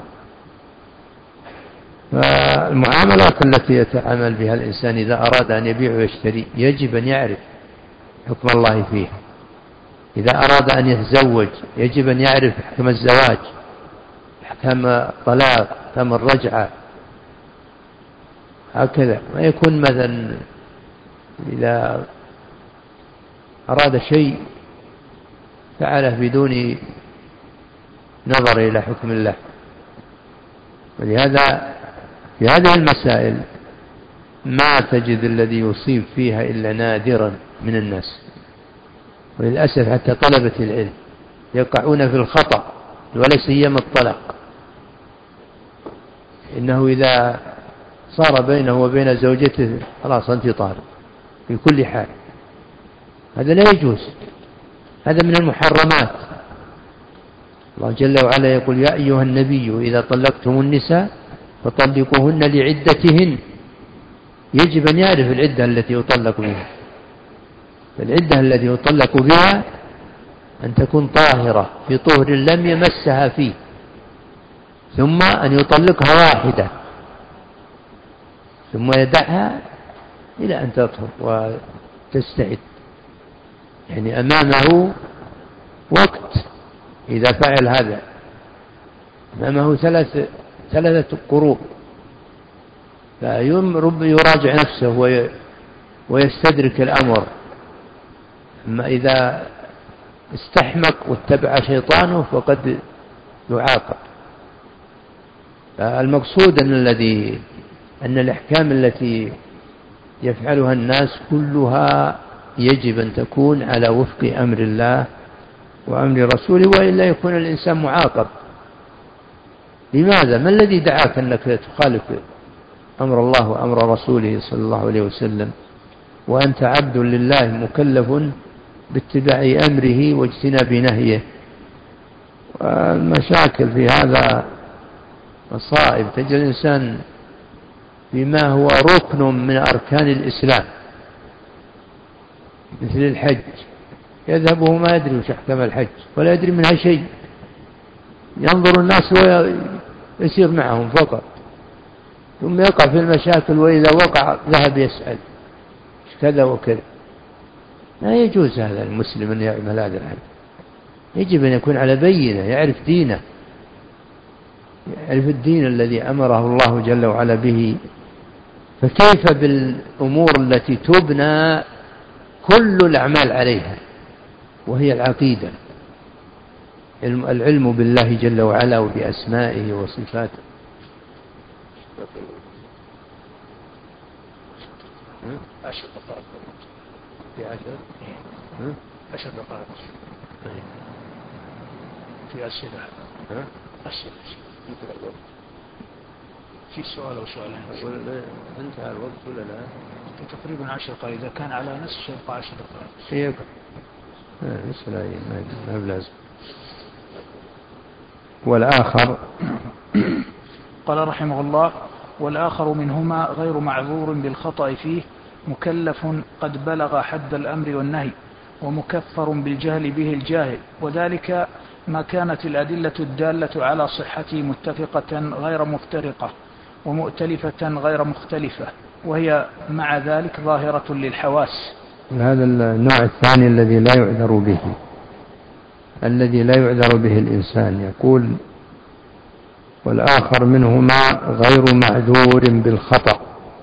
فالمعاملات التي يتعامل بها الإنسان إذا أراد أن يبيع ويشتري يجب أن يعرف حكم الله فيها. إذا أراد أن يتزوج يجب أن يعرف حكم الزواج، حكم الطلاق، حكم الرجعة، هكذا. ما يكون مثلا إذا أراد شيء فعله بدون نظر إلى حكم الله. ولهذا في هذه المسائل ما تجد الذي يصيب فيها إلا نادرا من الناس، وللأسف حتى طلبة العلم يقعون في الخطأ، ولا سيما الطلاق، إنه إذا صار بينه وبين زوجته خلاص أنت طالق في كل حال، هذا لا يجوز، هذا من المحرمات. الله جل وعلا يقول: يا أيها النبي إذا طلقتم النساء فطلقوهن لعدتهن. يجب أن يعرف العدة التي يطلق بها، العدة التي يطلق بها أن تكون طاهرة في طهر لم يمسها فيه، ثم أن يطلقها واحدة ثم يدعها إلى أن تطهر وتستعد، يعني أمامه وقت. إذا فعل هذا أمامه ثلاث ثلاثة قروء، فيرب يراجع نفسه ويستدرك الأمر. أما إذا استحمق واتبع شيطانه فقد يعاقب. المقصود أن الذي أن الأحكام التي يفعلها الناس كلها يجب أن تكون على وفق أمر الله وأمر رسوله، وإلا يكون الإنسان معاقب. لماذا؟ ما الذي دعاك أنك تخالف أمر الله وأمر رسوله صلى الله عليه وسلم وأنت عبد لله مكلف باتباع أمره واجتناب نهيه؟ والمشاكل في هذا مصائب. تجد الإنسان بما هو ركن من أركان الإسلام مثل الحج يذهب وهو ما يدري وش أحكام الحج ولا يدري منها شيء، ينظر الناس ويسير معهم فقط، ثم يقع في المشاكل، وإذا وقع ذهب يسأل كذا وكذا. لا يجوز هذا المسلم أن يعمل هذا العمل. يجب أن يكون على بينة، يعرف دينه، يعرف الدين الذي أمره الله جل وعلا به. فكيف بالأمور التي تبنى كل الأعمال عليها وهي العقيدة، العلم بالله جل وعلا وبأسمائه وصفاته. عشر دقائق في عشر عشر دقائق في أسئلة أسئلة في سؤال أو سؤالين. انتهى الوقت ولا لا؟ تقريبا عشر دقائق، إذا كان على نصف يبقى عشر دقائق. هي مسألة ما بلازم. والآخر قال رحمه الله: والآخر منهما غير معذور بالخطأ فيه، مكلف قد بلغ حد الأمر والنهي، ومكفر بالجهل به الجاهل، وذلك ما كانت الأدلة الدالة على صحته متفقة غير مفترقة ومؤتلفة غير مختلفة، وهي مع ذلك ظاهرة للحواس. هذا النوع الثاني الذي لا يعذر به، الذي لا يعذر به الإنسان. يقول: والآخر منهما غير معذور بالخطأ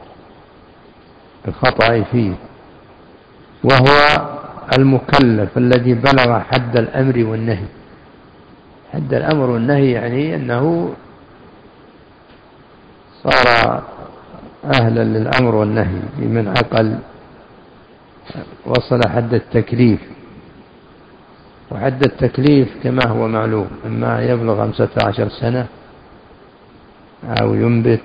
الخطأ فيه، وهو المكلف الذي بلغ حد الأمر والنهي. حد الأمر والنهي يعني أنه صار أهلا للأمر والنهي، بمن عقل وصل حد التكليف. وحد التكليف كما هو معلوم، إما يبلغ خمسة عشر سنة أو ينبت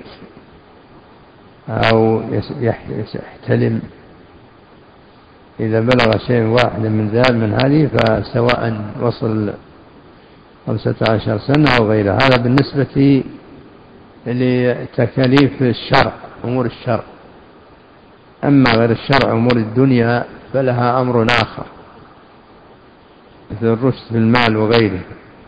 أو يحتلم. إذا بلغ شيء واحد من ذلك من هذه فسواء وصل خمسة عشر سنة أو غيرها. هذا بالنسبة لتكاليف الشرع، أمور الشرع. أما غير الشرع، أمور الدنيا، فلها أمر آخر مثل الرشد في المال وغيره.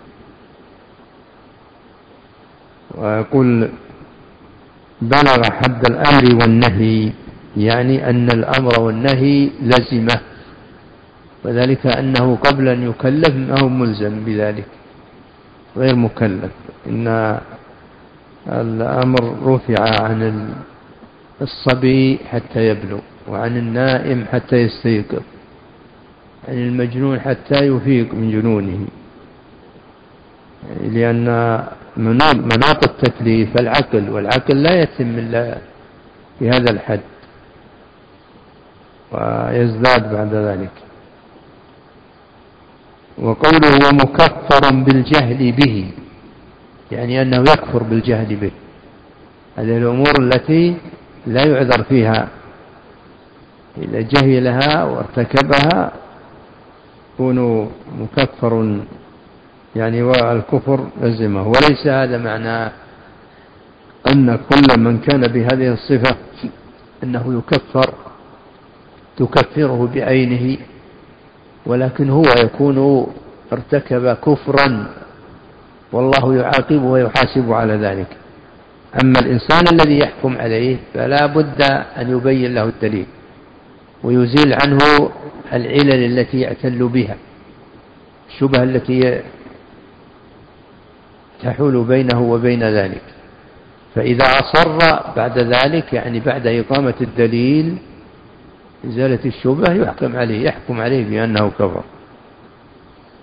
ويقول: بلغ حد الأمر والنهي، يعني أن الأمر والنهي لزمه، وذلك أنه قبل أن يكلف ما هو ملزم بذلك، غير مكلف. إن الأمر رفع عن الصبي حتى يبلغ، وعن النائم حتى يستيقظ، عن المجنون حتى يفيق من جنونه، لأن مناط التكليف العقل، والعقل لا يتم إلا بهذا الحد ويزداد بعد ذلك. وقوله ومكفر بالجهل به، يعني أنه يكفر بالجهل به. هذه الأمور التي لا يعذر فيها، إذا جهلها وارتكبها يكون مكفر، يعني والكفر لزمه. وليس هذا معناه أن كل من كان بهذه الصفة أنه يكفر تكفره بعينه، ولكن هو يكون ارتكب كفرا والله يعاقبه ويحاسب على ذلك. أما الإنسان الذي يحكم عليه فلا بد أن يبين له الدليل ويزيل عنه العلل التي يعتل بها، الشبهة التي تحول بينه وبين ذلك. فإذا أصر بعد ذلك، يعني بعد إقامة الدليل إزالة الشبهة، يحكم عليه يحكم عليه بأنه كفر.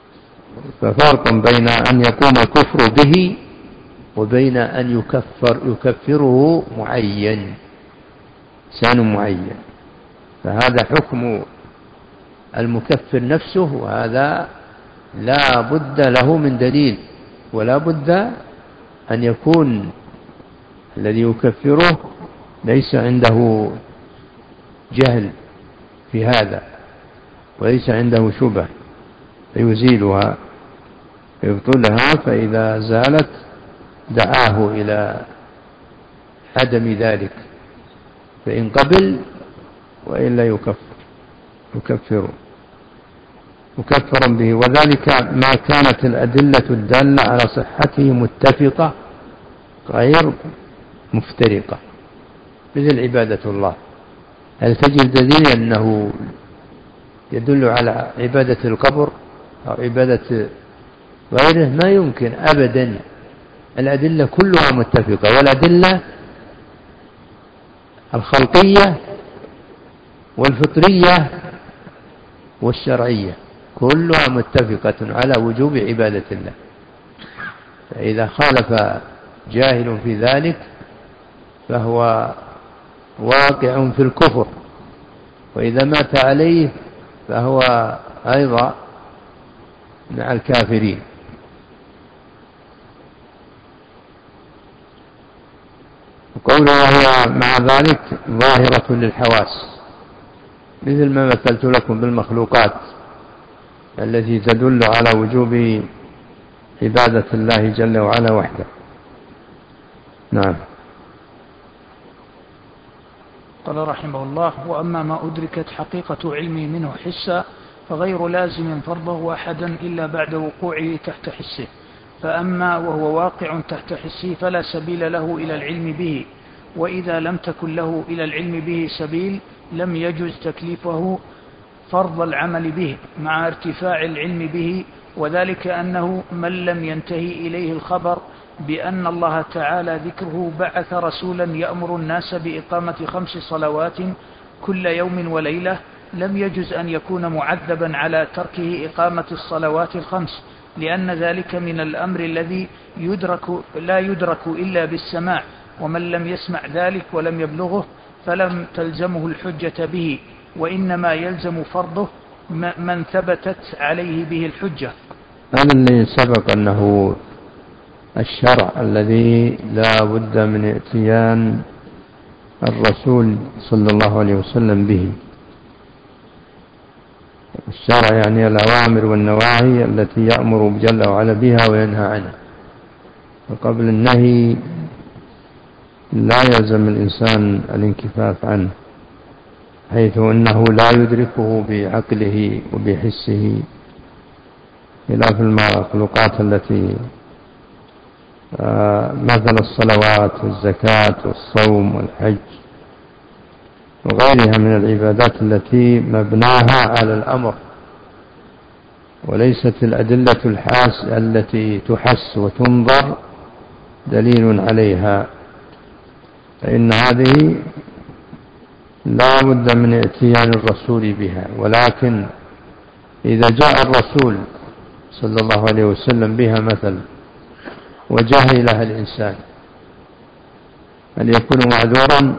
ففرق بين أن يقوم الكفر به وبين أن يكفر يكفره معين إنسان معين، فهذا حكم المكفر نفسه، وهذا لا بد له من دليل، ولا بد أن يكون الذي يكفره ليس عنده جهل في هذا وليس عنده شبه فيزيلها يبطلها، فإذا زالت دعاه إلى عدم ذلك، فإن قبل وإلا يكفر يكفر مكفرا به. وذلك ما كانت الأدلة الدالة على صحته متفقة غير مفترقة، مثل عبادة الله. هل تجد دليل أنه يدل على عبادة القبر أو عبادة غيره؟ ما يمكن أبدا، الأدلة كلها متفقة، والأدلة الخلقية والفطرية والشرعية كلها متفقة على وجوب عبادة الله. فإذا خالف جاهل في ذلك فهو واقع في الكفر، وإذا مات عليه فهو أيضا مع الكافرين. وقوله وهي مع ذلك ظاهرة للحواس، مثل ما مثلت لكم بالمخلوقات التي تدل على وجوب عبادة الله جل وعلا وحده. نعم. قال رحمه الله: وأما ما أدركت حقيقة علمي منه حسا فغير لازم فرضه أحدا إلا بعد وقوعه تحت حسه، فأما وهو واقع تحت حسه فلا سبيل له إلى العلم به، وإذا لم تكن له إلى العلم به سبيل لم يجز تكليفه فرض العمل به مع ارتفاع العلم به، وذلك أنه من لم ينتهي إليه الخبر بأن الله تعالى ذكره بعث رسولا يأمر الناس بإقامة خمس صلوات كل يوم وليلة لم يجز أن يكون معذبا على تركه إقامة الصلوات الخمس، لأن ذلك من الأمر الذي يدرك لا يدرك إلا بالسماع، ومن لم يسمع ذلك ولم يبلغه فلم تلزمه الحجة به، وإنما يلزم فرضه من ثبتت عليه به الحجة. هذا اللي سبق أنه الشرع الذي لا بد من اتيان الرسول صلى الله عليه وسلم به. الشرع يعني الأوامر والنواهي التي يأمر جل وعلا بها وينهى عنها، وقبل النهي لا يلزم الإنسان الانكفاف عنه، حيث أنه لا يدركه بعقله وبحسه، خلاف المخلوقات التي مثل الصلوات والزكاة والصوم والحج وغيرها من العبادات التي مبناها على الأمر، وليست الأدلة الحاس التي تحس وتنظر دليل عليها، فإن هذه لا بد من اتيان الرسول بها. ولكن إذا جاء الرسول صلى الله عليه وسلم بها مثلا وجهلها الإنسان هل يكون معذورا؟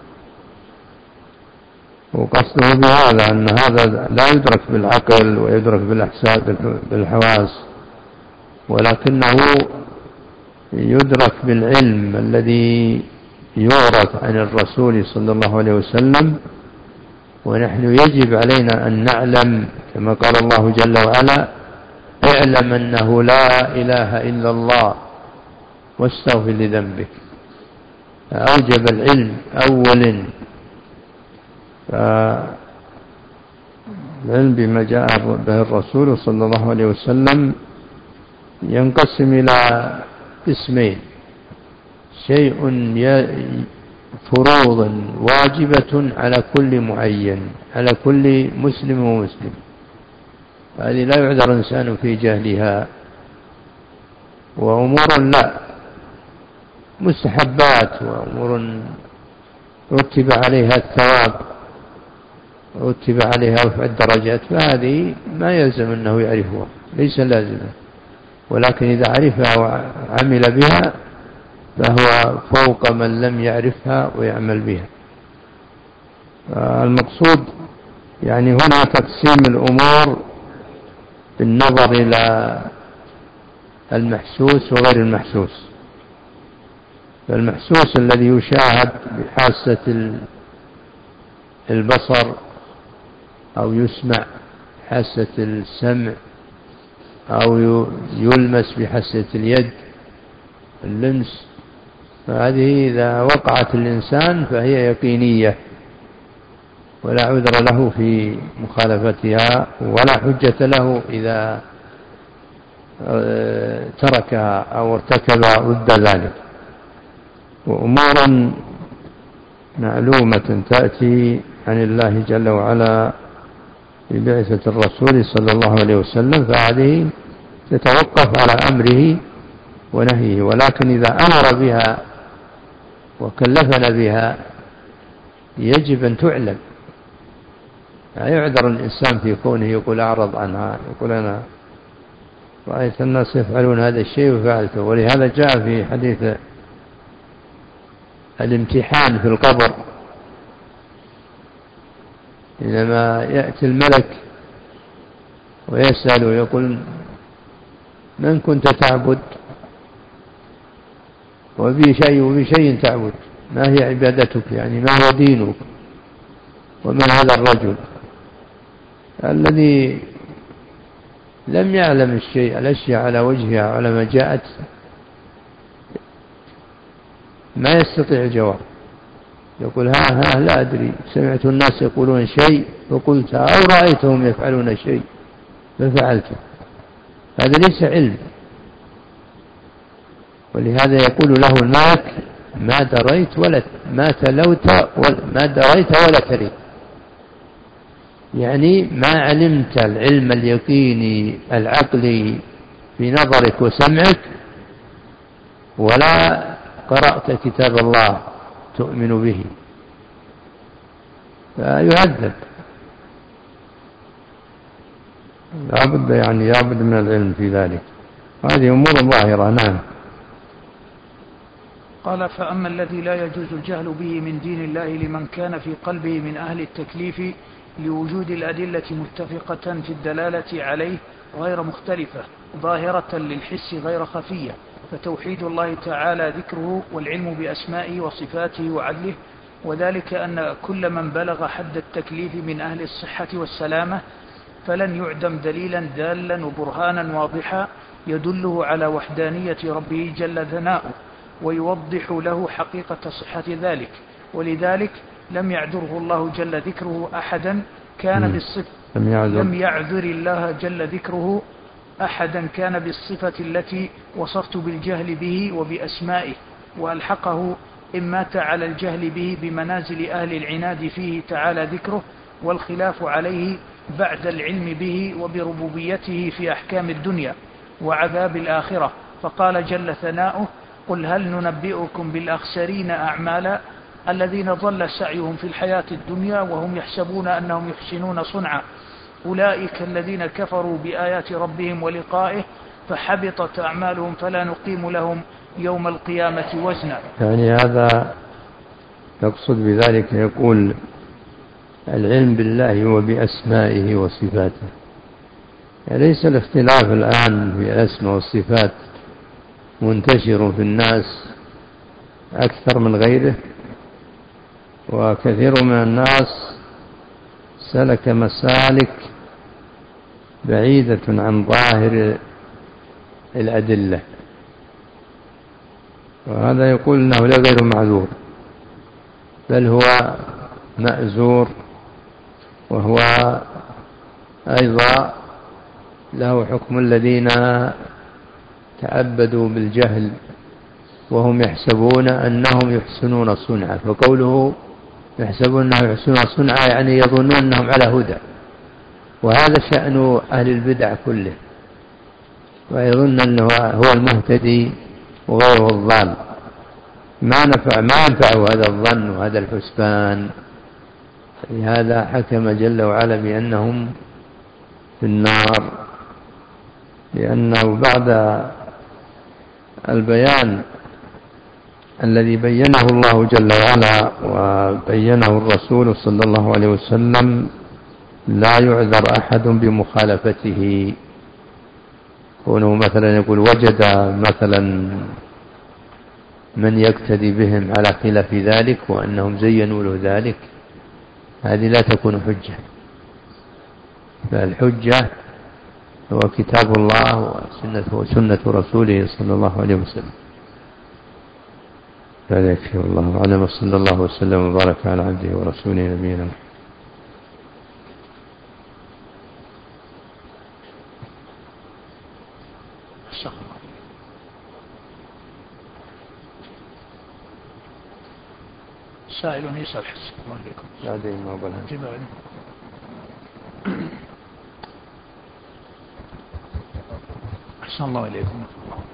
وقصده بهذا أن هذا لا يدرك بالعقل ويدرك بالإحساس بالحواس، ولكنه يدرك بالعلم الذي يورث عن الرسول صلى الله عليه وسلم. ونحن يجب علينا أن نعلم كما قال الله جل وعلا: اعلم أنه لا إله إلا الله واستغفر لذنبك. فأوجب العلم أولا، فالعلم بما جاء به الرسول صلى الله عليه وسلم ينقسم إلى قسمين: شيء فروض واجبة على كل معين على كل مسلم ومسلم، هذه لا يعذر الإنسان في جهلها، وأمور لا مستحبات وأمور رتب عليها الثواب رتب عليها رفع الدرجات، فهذه ما يلزم أنه يعرفها، ليس لازما، ولكن إذا عرفها وعمل بها فهو فوق من لم يعرفها ويعمل بها. المقصود يعني هنا تقسيم الأمور بالنظر إلى المحسوس وغير المحسوس. فالمحسوس الذي يشاهد بحاسة البصر أو يسمع حاسة السمع أو يلمس بحاسة اليد اللمس، فهذه إذا وقعت الإنسان فهي يقينية ولا عذر له في مخالفتها، ولا حجة له إذا تركها أو ارتكب ضد ذلك. وأمور معلومة تأتي عن الله جل وعلا ببعثة الرسول صلى الله عليه وسلم، فهذه تتوقف على أمره ونهيه، ولكن إذا أمر بها وكلفنا بها يجب أن تعلم. لا يعذر الإنسان في كونه يقول أعرض عنها، يقول أنا رأيت الناس يفعلون هذا الشيء وفعلته. ولهذا جاء في حديث الامتحان في القبر، إنما يأتي الملك ويسأل ويقول من كنت تعبد وبشيء وبشيء تعبد، ما هي عبادتك، يعني ما هو دينك، ومن هذا الرجل الذي لم يعلم الشيء الأشياء على وجهها على ما جاءت، ما يستطيع الجواب، يقول ها ها لا أدري، سمعت الناس يقولون شيء فقلت أو رأيتهم يفعلون شيء ففعلته، هذا ليس علم. ولهذا يقول له الملك ما دريت ولا ما تلوت ما دريت ولا تريت، يعني ما علمت العلم اليقيني العقلي في نظرك وسمعك، ولا قرأت كتاب الله تؤمن به، فيعذب. لابد يعني لابد من العلم في ذلك، هذه أمور ظاهرة. نعم. قال فأما الذي لا يجوز الجهل به من دين الله لمن كان في قلبه من أهل التكليف لوجود الأدلة متفقة في الدلالة عليه غير مختلفة ظاهرة للحس غير خفية، فتوحيد الله تعالى ذكره والعلم بأسمائه وصفاته وعدله، وذلك أن كل من بلغ حد التكليف من أهل الصحة والسلامة فلن يعدم دليلا دالا وبرهانا واضحا يدله على وحدانية ربه جل ثناؤه ويوضح له حقيقة صحة ذلك. ولذلك لم يعذره الله جل ذكره أحدا كان بالصفة لم يعذر الله جل ذكره أحدا كان بالصفة التي وصفت بالجهل به وبأسمائه، وألحقه إن مات على الجهل به بمنازل أهل العناد فيه تعالى ذكره والخلاف عليه بعد العلم به وبربوبيته في أحكام الدنيا وعذاب الآخرة. فقال جل ثناؤه قل هل ننبئكم بالأخسرين أعمالا الذين ضل سعيهم في الحياة الدنيا وهم يحسبون أنهم يحسنون صنعا أولئك الذين كفروا بآيات ربهم ولقائه فحبطت أعمالهم فلا نقيم لهم يوم القيامة وزنا. يعني هذا يقصد بذلك يقول العلم بالله وبأسمائه وصفاته، يعني ليس الاختلاف الآن في الأسماء والصفات منتشر في الناس أكثر من غيره، وكثير من الناس سلك مسالك بعيدة عن ظاهر الأدلة، وهذا يقول أنه لا غير معذور بل هو مأزور، وهو أيضا له حكم الذين تعبدوا بالجهل وهم يحسبون أنهم يحسنون صنعا، فقوله يحسبون أنهم يحسنون صنعا يعني يظنون أنهم على هدى، وهذا شأن أهل البدع كله، ويظن أنه هو المهتدي وغيره الضال، ما نفع ما ينفعه هذا الظن وهذا الحسبان. لهذا حكم جل وعلا بأنهم في النار، لأنه بعد البيان الذي بينه الله جل وعلا وبينه الرسول صلى الله عليه وسلم لا يعذر أحد بمخالفته. كونه مثلا يقول وجد مثلا من يقتدي بهم على خلاف ذلك وأنهم زينوا له ذلك، هذه لا تكون حجة. فالحجة هو كتاب الله وسنة, وسنة رسوله صلى الله عليه وسلم. هذا يكفي، والله أعلم. صلى الله وسلم وبارك على عبده ورسوله نبينا محمد. سائل يسأل حسن الله عليكم. لا دين ما بلها. أحسن الله إليكم.